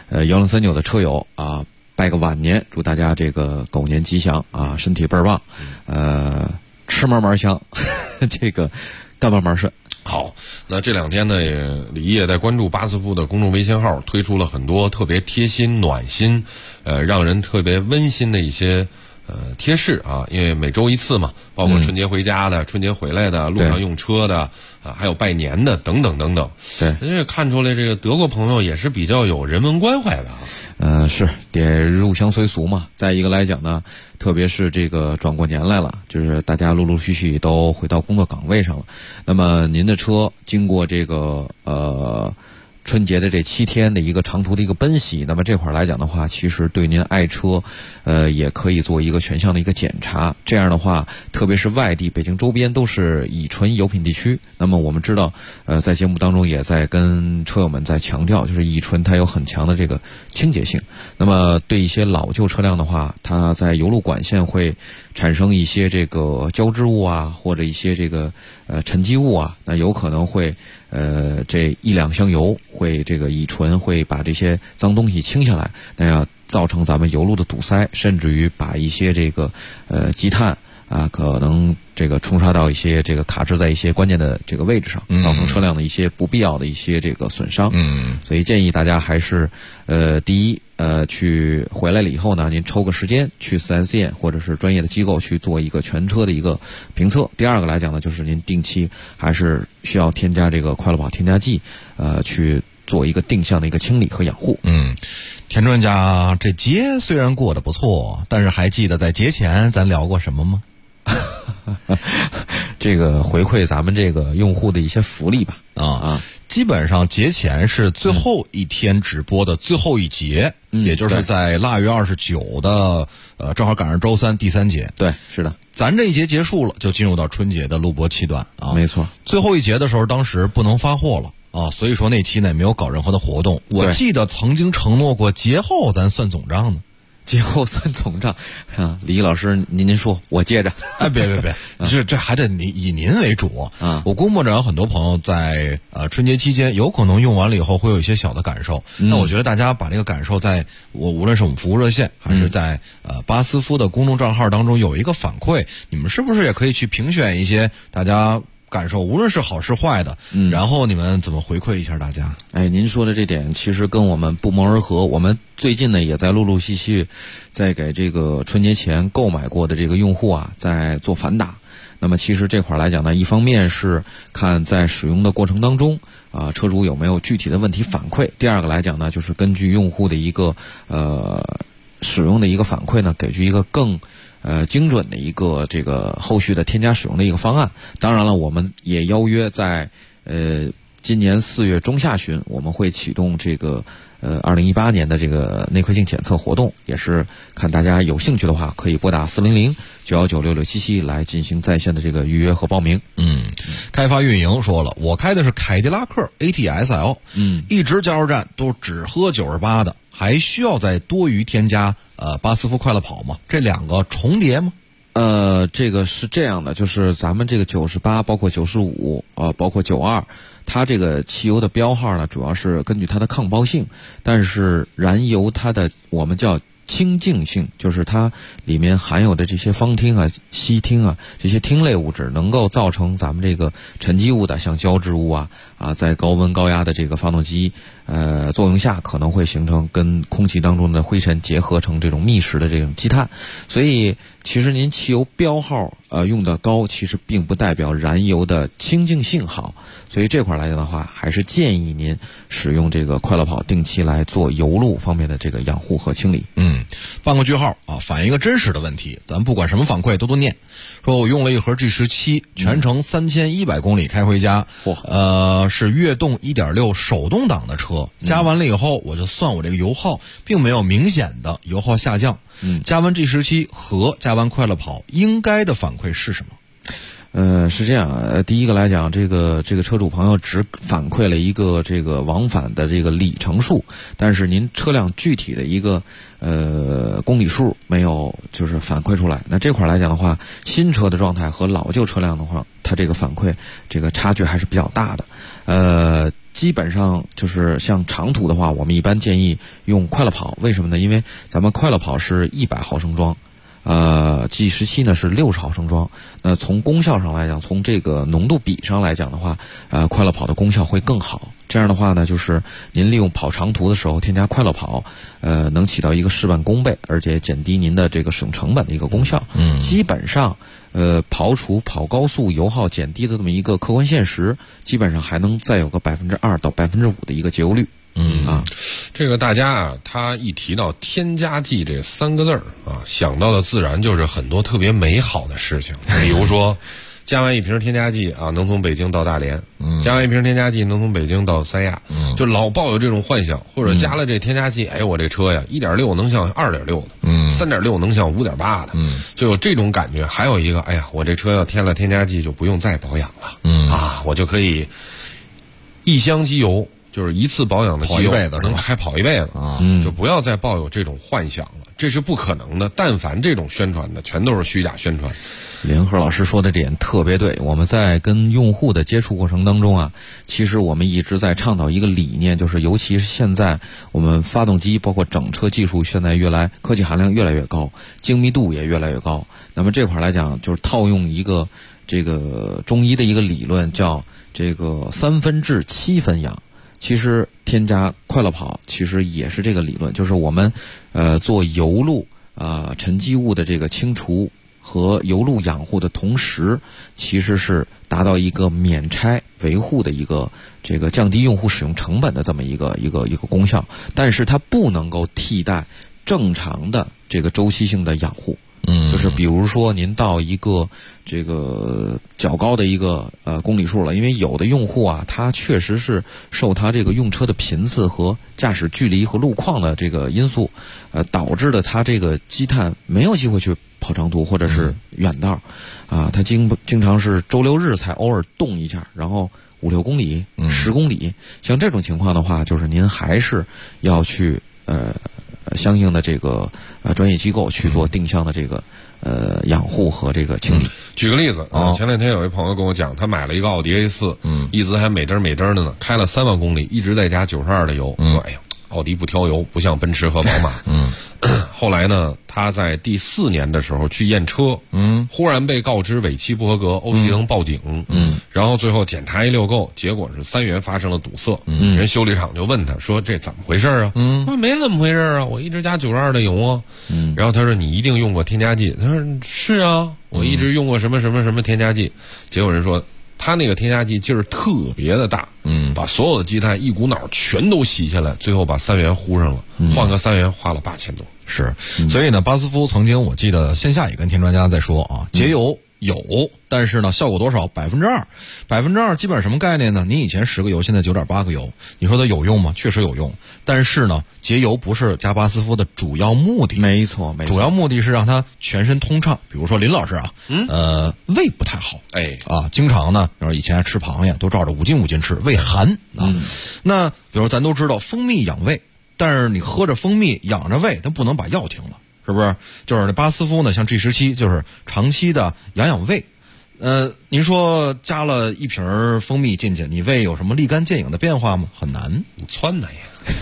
1039的车友啊拜个晚年，祝大家这个狗年吉祥啊，身体倍儿棒，吃嘛嘛香，这个干嘛嘛顺。 好，那这2天呢，李毅也在关注巴斯夫的公众微信号，推出了很多特别贴心、暖心，让人特别温馨的一些贴士啊，因为每周1次嘛，包括春节回家的、春节回来的、路上用车的啊，还有拜年的等等等等。 对， 因为看出来这个德国朋友也是比较有人文关怀的啊。 是得入乡随俗嘛。再一个来讲呢，特别是这个转过年来了，就是大家陆陆续续都回到工作岗位上了。那么您的车经过这个春节的这7天的一个长途的一个奔袭，那么这块来讲的话，其实对您爱车也可以做一个全项的一个检查。这样的话，特别是外地北京周边都是乙醇油品地区，那么我们知道在节目当中也在跟车友们在强调，就是乙醇它有很强的这个清洁性，那么对一些老旧车辆的话，它在油路管线会产生一些这个胶质物啊，或者一些这个沉积物啊，那有可能会这1、2箱油会这个乙醇会把这些脏东西清下来，那要造成咱们油路的堵塞，甚至于把一些这个积碳啊，可能这个冲刷到一些这个卡滞在一些关键的这个位置上，造成车辆的一些不必要的一些这个损伤。所以建议大家还是第一去回来了以后呢，您抽个时间去 4S 店或者是专业的机构去做一个全车的一个评测。第二个来讲呢，就是您定期还是需要添加这个快乐宝添加剂，去做一个定向的一个清理和养护。 田专家，这节虽然过得不错，但是还记得在节前咱聊过什么吗？ 这个回馈咱们这个用户的一些福利吧。 基本上节前是最后一天直播的最后一节，也就是在腊月29的正好赶上周3第3节。 对，是的， 咱这一节结束了，就进入到春节的录播期段啊。 没错， 最后一节的时候，当时不能发货了啊，所以说那期呢也没有搞任何的活动。我记得曾经承诺过节后咱算总账呢。 节后算总账啊，李毅老师，您说，我接着。 别，这还得以您为主啊。我估摸着有很多朋友在春节期间有可能用完了以后会有一些小的感受。那我觉得大家把这个感受在无论是我们服务热线还是在巴斯夫的公众账号当中有一个反馈，你们是不是也可以去评选一些大家感受，无论是好是坏的，然后你们怎么回馈一下大家？ 您说的这点其实跟我们不谋而合。我们最近呢也在陆续在给这个春节前购买过的这个用户啊，在做反打。 那么其实这块来讲呢，一方面是看在使用的过程当中车主有没有具体的问题反馈，第二个来讲呢，就是根据用户的一个使用的一个反馈呢，给出一个更精准的一个这个后续的添加使用的一个方案。当然了，我们也邀约在今年4月中下旬，我们会启动这个2018年的这个内窥镜检测活动，也是看大家有兴趣的话，可以拨打400-919-6677来进行在线的这个预约和报名。 开发运营说了，我开的是凯迪拉克 ATSL，一直加油站都只喝98的，还需要再多余添加巴斯夫快乐跑吗？这两个重叠吗？ 这个是这样的，就是咱们这个98包括95包括92，它这个汽油的标号呢，主要是根据它的抗爆性，但是燃油它的我们叫清净性，就是它里面含有的这些芳烃啊、烯烃啊这些烃类物质，能够造成咱们这个沉积物的，像胶质物在高温高压的这个发动机作用下，可能会形成跟空气当中的灰尘结合成这种密实的这种积碳。所以其实您汽油标号用的高，其实并不代表燃油的清净性好。所以这块来讲的话，还是建议您使用这个快乐跑定期来做油路方面的这个养护和清理。 放个句号反映一个真实的问题，咱不管什么反馈多念。说我用了一盒 G17，全程3100公里开回家，是悦动 1.6 手动挡的车，加完了以后我就算我这个油耗，并没有明显的油耗下降。加完 G17 和加完快乐跑应该的反馈是什么？ 是这样，第一个来讲，这个车主朋友只反馈了一个这个往返的这个里程数，但是您车辆具体的一个公里数没有就是反馈出来。那这块来讲的话，新车的状态和老旧车辆的话，它这个反馈这个差距还是比较大的。基本上就是像长途的话，我们一般建议用快乐跑，为什么呢？因为咱们快乐跑是100毫升装。G17 呢是60毫升装，那从功效上来讲，从这个浓度比上来讲的话，快乐跑的功效会更好。这样的话呢，就是您利用跑长途的时候添加快乐跑，能起到一个事半功倍，而且减低您的这个使用成本的一个功效。基本上，刨除跑高速油耗减低的这么一个客观现实，基本上还能再有个2%到5%的一个节油率。 这个大家他一提到添加剂这3个字想到的自然就是很多特别美好的事情，比如说加完一瓶添加剂能从北京到大连，加完一瓶添加剂能从北京到三亚，就老抱有这种幻想，或者加了这添加剂，我这车呀 1.6 能像 2.6 的，3.6 能像 5.8 的，就有这种感觉。还有一个，我这车要添了添加剂就不用再保养了，我就可以一箱机油。就是一次保养的机油能开跑一辈子就不要再抱有这种幻想了，这是不可能的。但凡这种宣传的，全都是虚假宣传。 连贺老师说的这点特别对，我们在跟用户的接触过程当中其实我们一直在倡导一个理念，就是尤其是现在我们发动机包括整车技术现在科技含量越来越高，精密度也越来越高。那么这块来讲，就是套用一个这个中医的一个理论，叫这个3分治7分养。其实添加快乐跑其实也是这个理论，就是我们做油路沉积物的这个清除和油路养护的同时，其实是达到一个免拆维护的一个这个降低用户使用成本的这么一个功效，但是它不能够替代正常的这个周期性的养护。就是比如说您到一个这个较高的一个公里数了，因为有的用户他确实是受他这个用车的频次和驾驶距离和路况的这个因素导致的他这个积碳没有机会去跑长途或者是远道他经常是周六日才偶尔动一下，然后5-6公里10公里，像这种情况的话，就是您还是要去相应的这个专业机构去做定向的这个养护和这个清理。 举个例子前两天有一朋友跟我讲，他买了一个奥迪 A4，一直还美登的呢，开了3万公里，一直在加92的油，说奥迪不挑油，不像奔驰和宝马。后来呢，他在第4年的时候去验车，忽然被告知尾气不合格，欧迪灯报警，然后最后检查一溜够，结果是3元发生了堵塞。人修理厂就问他说：“这怎么回事啊？”说没怎么回事啊，我一直加92的油啊。然后他说：“你一定用过添加剂？”他说：“是啊， 我一直用过什么什么什么添加剂，结果人说他那个添加剂劲儿特别的大，把所有的积碳一股脑全都吸下来，最后把3元糊上了，换个3元花了8000多。 是，所以呢，巴斯夫曾经我记得线下也跟田专家在说啊，节油有，但是呢，效果多少？2%，2%基本上什么概念呢？你以前10个油，现在9.8个油，你说它有用吗？确实有用，但是呢，节油不是加巴斯夫的主要目的。 没错， 主要目的是让它全身通畅。比如说林老师啊，胃不太好，经常呢，比如以前爱吃螃蟹都照着5斤吃，胃寒啊。那比如咱都知道蜂蜜养胃，但是你喝着蜂蜜养着胃，它不能把药停了。是不是？就是那巴斯夫呢，像 G17，就是长期的养胃。您说加了一瓶蜂蜜进去，你胃有什么立竿见影的变化吗？很难， 你窜呢呀。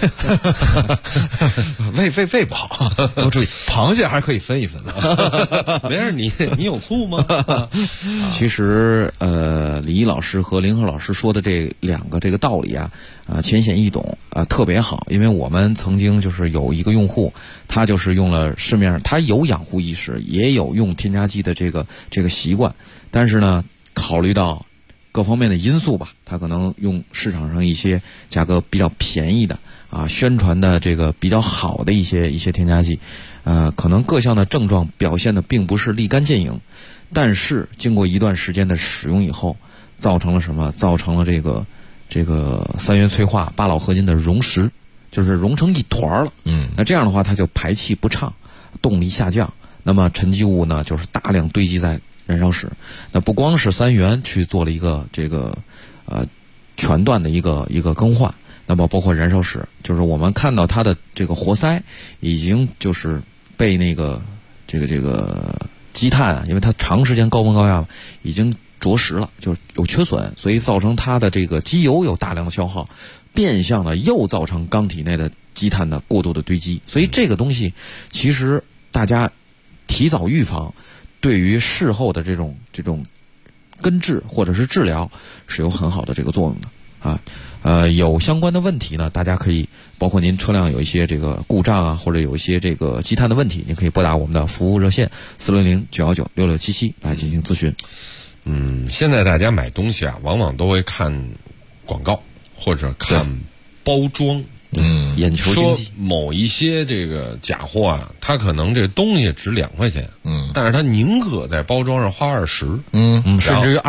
胃不好，都注意，螃蟹还可以分一分。 没事，你有醋吗？ 其实李毅老师和林鹤老师说的这2个这个道理啊，浅显易懂啊，特别好。因为我们曾经就是有一个用户，他就是用了市面上，他有养护意识，也有用添加剂的这个习惯，但是呢，考虑到各方面的因素吧，他可能用市场上一些价格比较便宜的啊，宣传的这个比较好的一些添加剂，可能各项的症状表现的并不是立竿见影，但是经过一段时间的使用以后，造成了什么？造成了这个3元催化8老合金的溶蚀，就是溶成一团了。那这样的话，它就排气不畅，动力下降，那么沉积物呢，就是大量堆积在燃烧室。那不光是3元去做了一个全段的一个更换，那么包括燃烧室，就是我们看到它的这个活塞已经就是被那个积碳啊，因为它长时间高温高压已经着实了，就是有缺损，所以造成它的这个机油有大量的消耗，变相的又造成缸体内的积碳的过度的堆积。所以这个东西其实大家提早预防，对于事后的这种根治或者是治疗是有很好的这个作用的啊。有相关的问题呢，大家可以包括您车辆有一些这个故障啊，或者有一些这个积碳的问题，您可以拨打我们的服务热线400-919-6677来进行咨询。 现在大家买东西啊，往往都会看广告或者看包装。 眼球经济。 说某一些这个假货啊，它可能这东西值2块钱，但是它宁可在包装上花20， 甚至于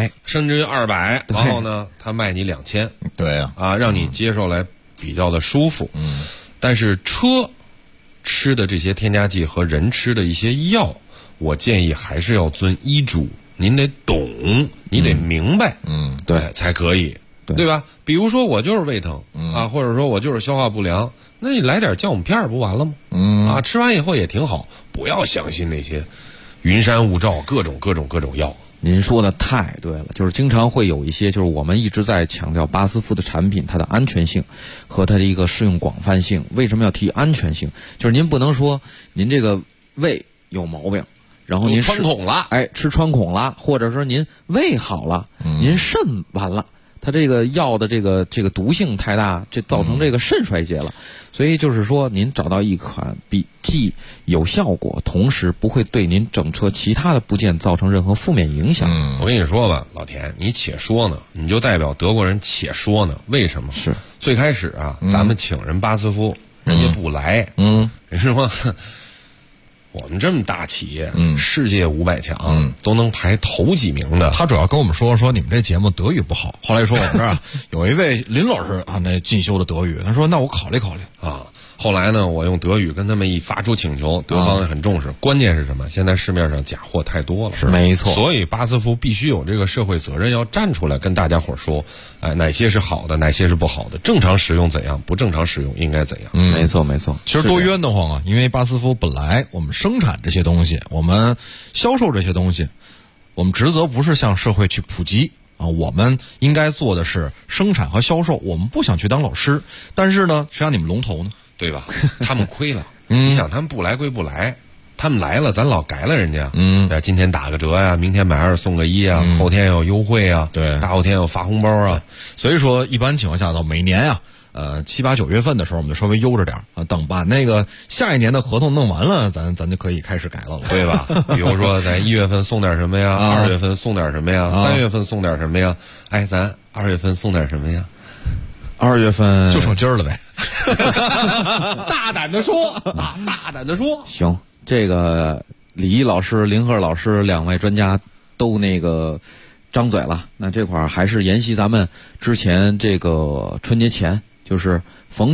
200， 然后呢，它卖你2000， 对啊，让你接受来比较的舒服。但是车吃的这些添加剂和人吃的一些药，我建议还是要遵医嘱，您得懂，你得明白， 对， 才可以。对吧？比如说我就是胃疼啊，或者说我就是消化不良，那你来点酵母片不完了吗？啊，吃完以后也挺好。不要相信那些云山雾罩、各种药。 您说的太对了，就是经常会有一些，就是我们一直在强调巴斯夫的产品它的安全性和它的一个适用广泛性。为什么要提安全性？就是您不能说您这个胃有毛病，然后您穿孔了， 吃穿孔了，或者说您胃好了，您肾完了。它这个药的这个毒性太大，这造成这个肾衰竭了。所以就是说，您找到一款既有效果，同时不会对您整车其他的部件造成任何负面影响。 我跟你说吧，老田，你且说呢，你就代表德国人且说呢。为什么？ 是最开始啊，咱们请人巴斯夫，人家不来，人说我们这么大企业，世界500强，都能排头几名的。 他主要跟我们说你们这节目德语不好。后来说我们这儿有一位林老师啊，那进修的德语，他说那我考虑啊。 后来呢，我用德语跟他们一发出请求，德方也很重视。关键是什么？现在市面上假货太多了， 是没错。 所以巴斯夫必须有这个社会责任，要站出来跟大家伙说，哪些是好的，哪些是不好的，正常使用怎样，不正常使用应该怎样。 没错。 其实多冤得慌啊，因为巴斯夫本来我们生产这些东西，我们销售这些东西，我们职责不是向社会去普及啊，我们应该做的是生产和销售。我们不想去当老师，但是呢，谁让你们龙头呢？ 对吧？他们亏了。你想他们不来归不来， 他们来了，咱老改了人家。今天打个折呀，明天买2送个1啊，后天有优惠啊， 对， 大后天有发红包啊。 所以说，一般情况下到每年啊，7、8、9月份的时候，我们就稍微悠着点啊，等把那个下一年的合同弄完了，咱就可以开始改了， 对吧？比如说咱1月份送点什么呀，2月份送点什么呀，3月份送点什么呀？哎，咱2月份送点什么呀 ？2月份就剩今儿了呗。 大胆的说啊，大胆的说。 行，这个李毅老师、林鹤老师2位专家都那个张嘴了。那这块儿还是沿袭咱们之前这个春节前，就是逢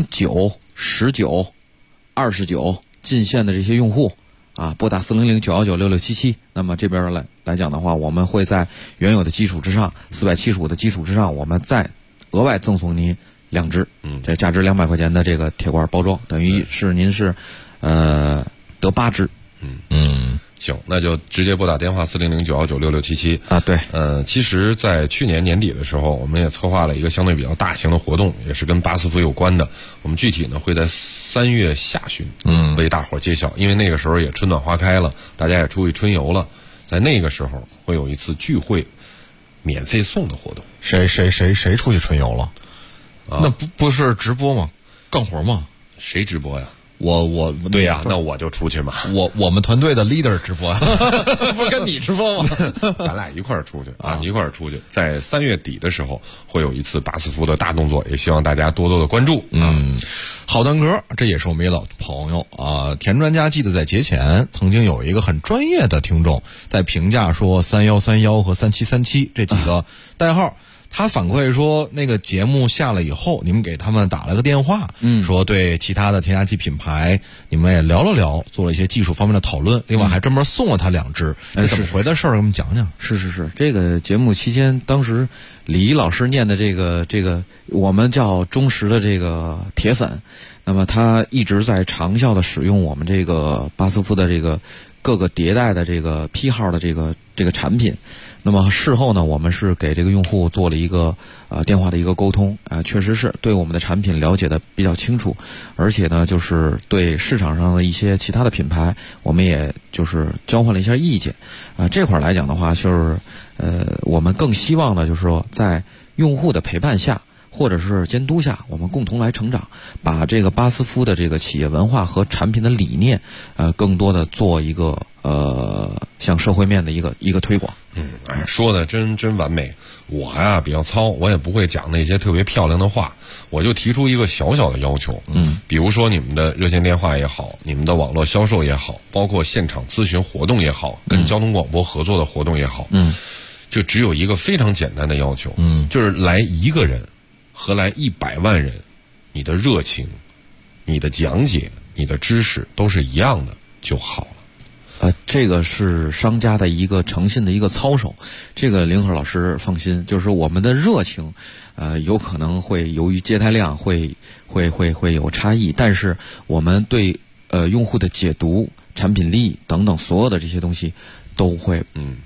9、19、29进线的这些用户啊，拨打400-919-6677。那么这边来讲的话，我们会在原有的基础之上，475的基础之上，我们再额外赠送您2支，这价值200块钱的这个铁罐包装，等于是您是得8支。 行，那就直接拨打电话400-919-6677 啊。对， 其实，在去年年底的时候，我们也策划了一个相对比较大型的活动，也是跟巴斯夫有关的。我们具体呢会在3月下旬，为大伙儿揭晓，因为那个时候也春暖花开了，大家也出去春游了，在那个时候会有一次聚会，免费送的活动。 谁出去春游了？ 啊， 那不是直播吗？干活吗？ 谁直播呀？ 我对呀，那我就出去嘛。 我们团队的 leader 直播，不是跟你直播吗？ 咱俩一块儿出去啊，一块儿出去。在3月底的时候，会有一次巴斯夫的大动作，也希望大家多多的关注。 好蛋哥，这也是我们一老朋友啊。田专家记得在节前曾经有一个很专业的听众在评价说3131和3737这几个代号。他反馈说，那个节目下了以后，你们给他们打了个电话，说对其他的添加剂品牌，你们也聊了聊，做了一些技术方面的讨论，另外还专门送了他2支。怎么回的事儿？给我们讲讲。 是，这个节目期间，当时李老师念的这个，我们叫忠实的这个铁粉，那么他一直在长效的使用我们这个巴斯夫的这个各个迭代的这个批号的这个产品。那么事后呢，我们是给这个用户做了一个电话的一个沟通，确实是对我们的产品了解的比较清楚，而且呢，就是对市场上的一些其他的品牌，我们也就是交换了一下意见。这块来讲的话，就是我们更希望呢，就是说在用户的陪伴下，或者是监督下，我们共同来成长，把这个巴斯夫的这个企业文化和产品的理念，更多的做一个向社会面的一个推广。 说的真完美。我呀比较糙，我也不会讲那些特别漂亮的话，我就提出一个小小的要求。比如说你们的热线电话也好，你们的网络销售也好，包括现场咨询活动也好，跟交通广播合作的活动也好，就只有一个非常简单的要求，就是来1个人和来100万人，你的热情、你的讲解、你的知识都是一样的就好了。 这个是商家的一个诚信的一个操守，这个林鹤老师放心，就是我们的热情，有可能会由于接待量会有差异，但是我们对用户的解读、产品力等等所有的这些东西都会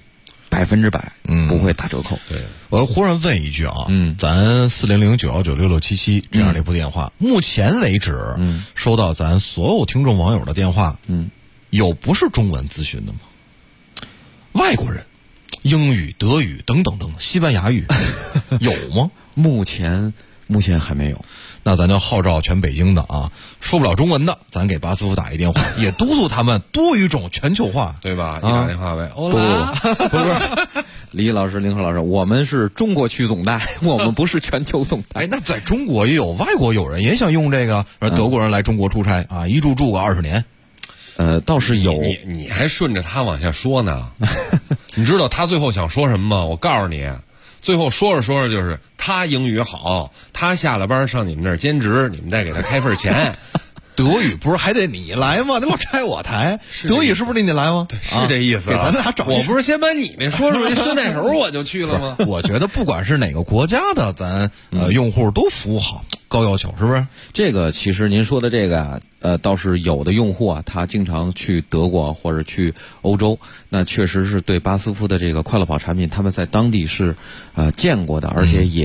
100%不会打折扣。 对， 我忽然问一句啊，咱400-919-6677这样的一部电话，目前为止，收到咱所有听众网友的电话，有不是中文咨询的吗？外国人，英语、德语等等等，西班牙语有吗？ 目前还没有。 那咱就号召全北京的啊，说不了中文的，咱给巴斯夫打一电话，也督促他们多语种全球化， 对吧？一打电话呗， 不是。李老师、林鹤老师，我们是中国区总代，我们不是全球总代。 那在中国也有外国友人也想用这个，德国人来中国出差啊，一住个20年。 倒是有。 你还顺着他往下说呢？你知道他最后想说什么吗？我告诉你，最后说着说着就是他英语好，他下了班上你们那儿兼职，你们再给他开份钱。 德语不是还得你来吗？那老拆我台。德语是不是得你来吗？ 对，是这意思。 给咱俩找。 我不是先把你那说出去，顺带手我就去了吗？ 我觉得不管是哪个国家的，咱用户都服务好，高要求，是不是？ 这个其实您说的这个倒是有的用户啊，他经常去德国或者去欧洲，那确实是对巴斯夫的这个快乐跑产品，他们在当地是见过的，而且也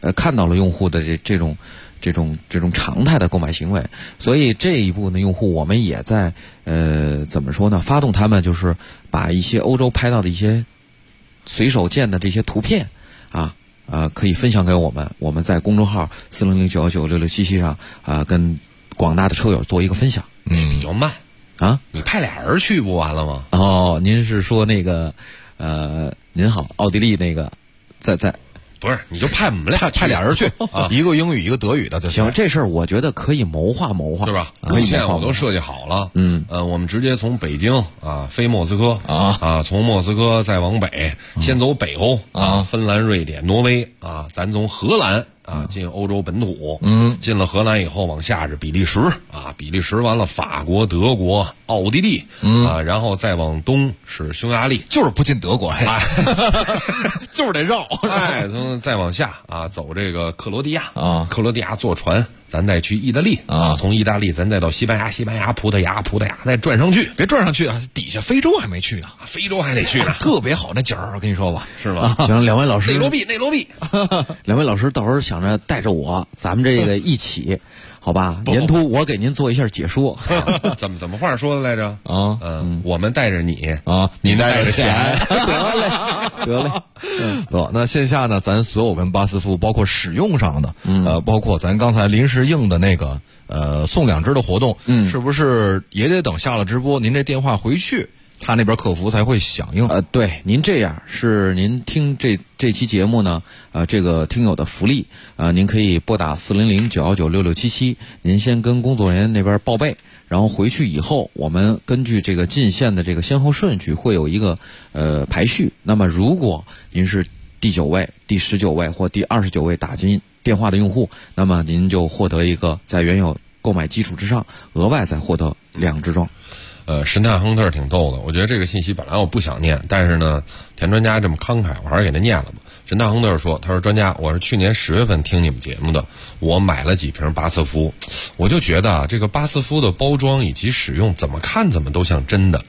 看到了用户的这种常态的购买行为，所以这一部分的用户我们也在怎么说呢？发动他们就是把一些欧洲拍到的一些随手见的这些图片可以分享给我们，我们在公众号400996677上跟广大的车友做一个分享。 比较慢啊， 你派俩人去不完了吗？ 哦，您是说那个您好，奥地利那个在。 不是，你就派我们俩派俩人去一个英语一个德语的就行。这事儿我觉得可以谋划， 对吧？路线我都设计好了。我们直接从北京飞莫斯科从莫斯科再往北，先走北欧芬兰、瑞典、挪威咱从荷兰进欧洲本土。进了荷兰以后往下是比利时比利时完了法国、德国、奥地利然后再往东是匈牙利， 就是不进德国就是得绕再往下走这个克罗地亚克罗地亚坐船咱再去意大利从意大利咱再到西班牙，西班牙葡萄牙再转上去， 别转上去底下非洲还没去呢， 非洲还得去呢特别好那景儿，我跟你说吧， 是吧？ 行，两位老师， 内罗毕两位老师到时候想着带着我，咱们这个一起好吧，沿途我给您做一下解说。 怎么话说的来着？我们带着你你带着钱。 得嘞。 那线下呢，咱所有跟巴斯夫包括使用上的，包括咱刚才临时应的那个送2只的活动，是不是也得等下了直播，您这电话回去，他那边客服才会响应？ 对，您这样是您听这期节目呢，这个听友的福利您可以拨打400-919-6677，您先跟工作人员那边报备，然后回去以后，我们根据这个进线的这个先后顺序会有一个排序。那么如果您是第9位、第19位或第29位打进电话的用户，那么您就获得一个在原有购买基础之上额外再获得2只装。 神探亨特挺逗的，我觉得这个信息本来我不想念，但是呢，田专家这么慷慨，我还是给他念了吧。神探亨特说：“他说专家，我是去年10月份听你们节目的，我买了几瓶巴斯夫，我就觉得这个巴斯夫的包装以及使用，怎么看怎么都像真的。”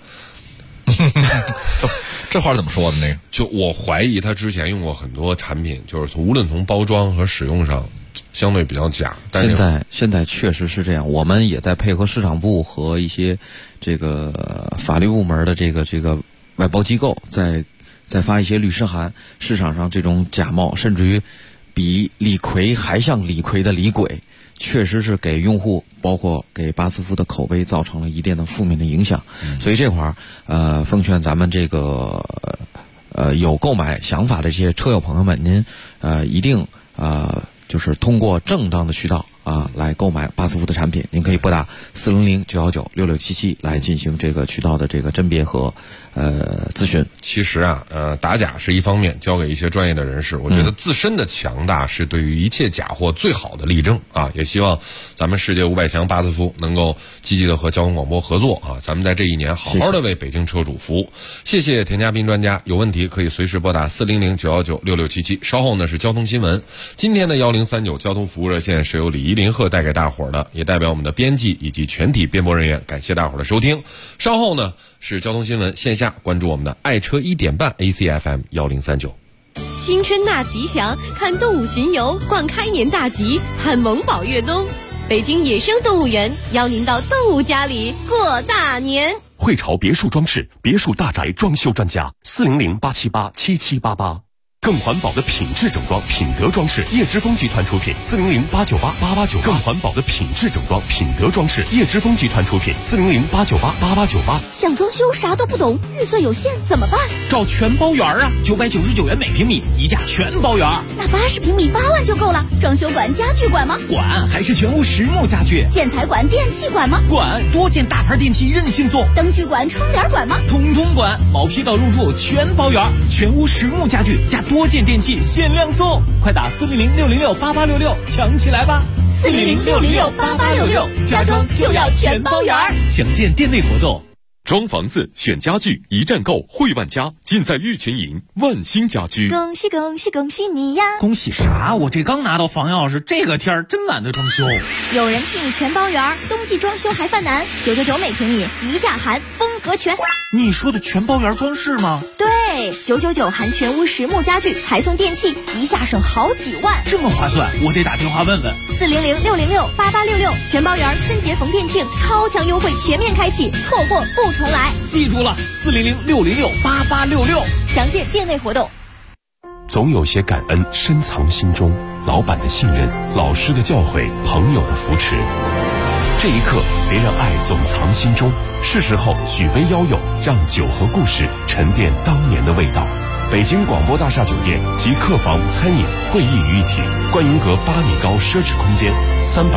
这话怎么说的那个？ 就我怀疑他之前用过很多产品，就是无论从包装和使用上，相对比较假。 现在确实是这样，我们也在配合市场部和一些这个法律部门的这个外包机构，在发一些律师函。市场上这种假冒，甚至于比李逵还像李逵的李鬼，确实是给用户包括给巴斯夫的口碑造成了一定的负面的影响。所以这块奉劝咱们这个有购买想法的这些车友朋友们，您一定就是通过正当的渠道来购买巴斯夫的产品。您可以拨打400-919-6677来进行这个渠道的这个甄别和咨询。 其实打假是一方面，交给一些专业的人士。我觉得自身的强大是对于一切假货最好的例证也希望咱们世界500强巴斯夫能够积极的和交通广播合作咱们在这一年好好的为北京车主服务。谢谢田家斌专家，有问题可以随时拨打400-919-6677。稍后呢是交通新闻，今天的1039交通服务热线是由李一林鹤带给大伙儿的，也代表我们的编辑以及全体编播人员感谢大伙儿的收听。稍后呢是交通新闻线下，关注我们的爱车1点半 ACFM 1039。 新春大吉祥，看动物巡游，逛开年大吉，看萌宝越冬。北京野生动物园邀您到动物家里过大年。 汇潮别墅装饰，别墅大宅装修专家，400-878-7788。更环保的品质整装，品德装饰，叶之峰集团出品，400-898-8898。更环保的品质整装，品德装饰，叶之峰集团出品，400-898-8898。 想装修啥都不懂，预算有限怎么办？ 找全包园999元每平米，一价全包园。 那80平米8万就够了。装修管、家具管吗？ 管，还是全屋实木家具。 建材管、电器管吗？ 管，多件大牌电器任性送。 灯具管、窗帘管吗？ 统统管，毛坯到入住全包园，全屋实木家具加多件电器限量送，快打400-606-8866抢起来吧 ！400-606-8866，家装就要全包圆。 详见店内活动。 装房子选家具，一站购汇万家，尽在玉泉营万兴家居。 恭喜恭喜恭喜你呀！ 恭喜啥？我这刚拿到房钥匙，这个天儿真懒得装修。 有人替你全包圆，冬季装修还犯难，999每平米，一价含，风格全。 你说的全包圆装饰吗？ 对， 对，999含全屋实木家具，还送电器，一下省好几万。 这么划算，我得打电话问问。 400-606-8866，全包圆春节逢店庆，超强优惠全面开启，错过不重来。 记住了，400-606-8866， 详见店内活动。 总有些感恩深藏心中，老板的信任，老师的教诲，朋友的扶持。这一刻，别让爱总藏心中，是时候举杯邀友，让酒和故事沉淀当年的味道。北京广播大厦酒店集客房、餐饮、会议于一体，观云阁8米高奢侈空间，300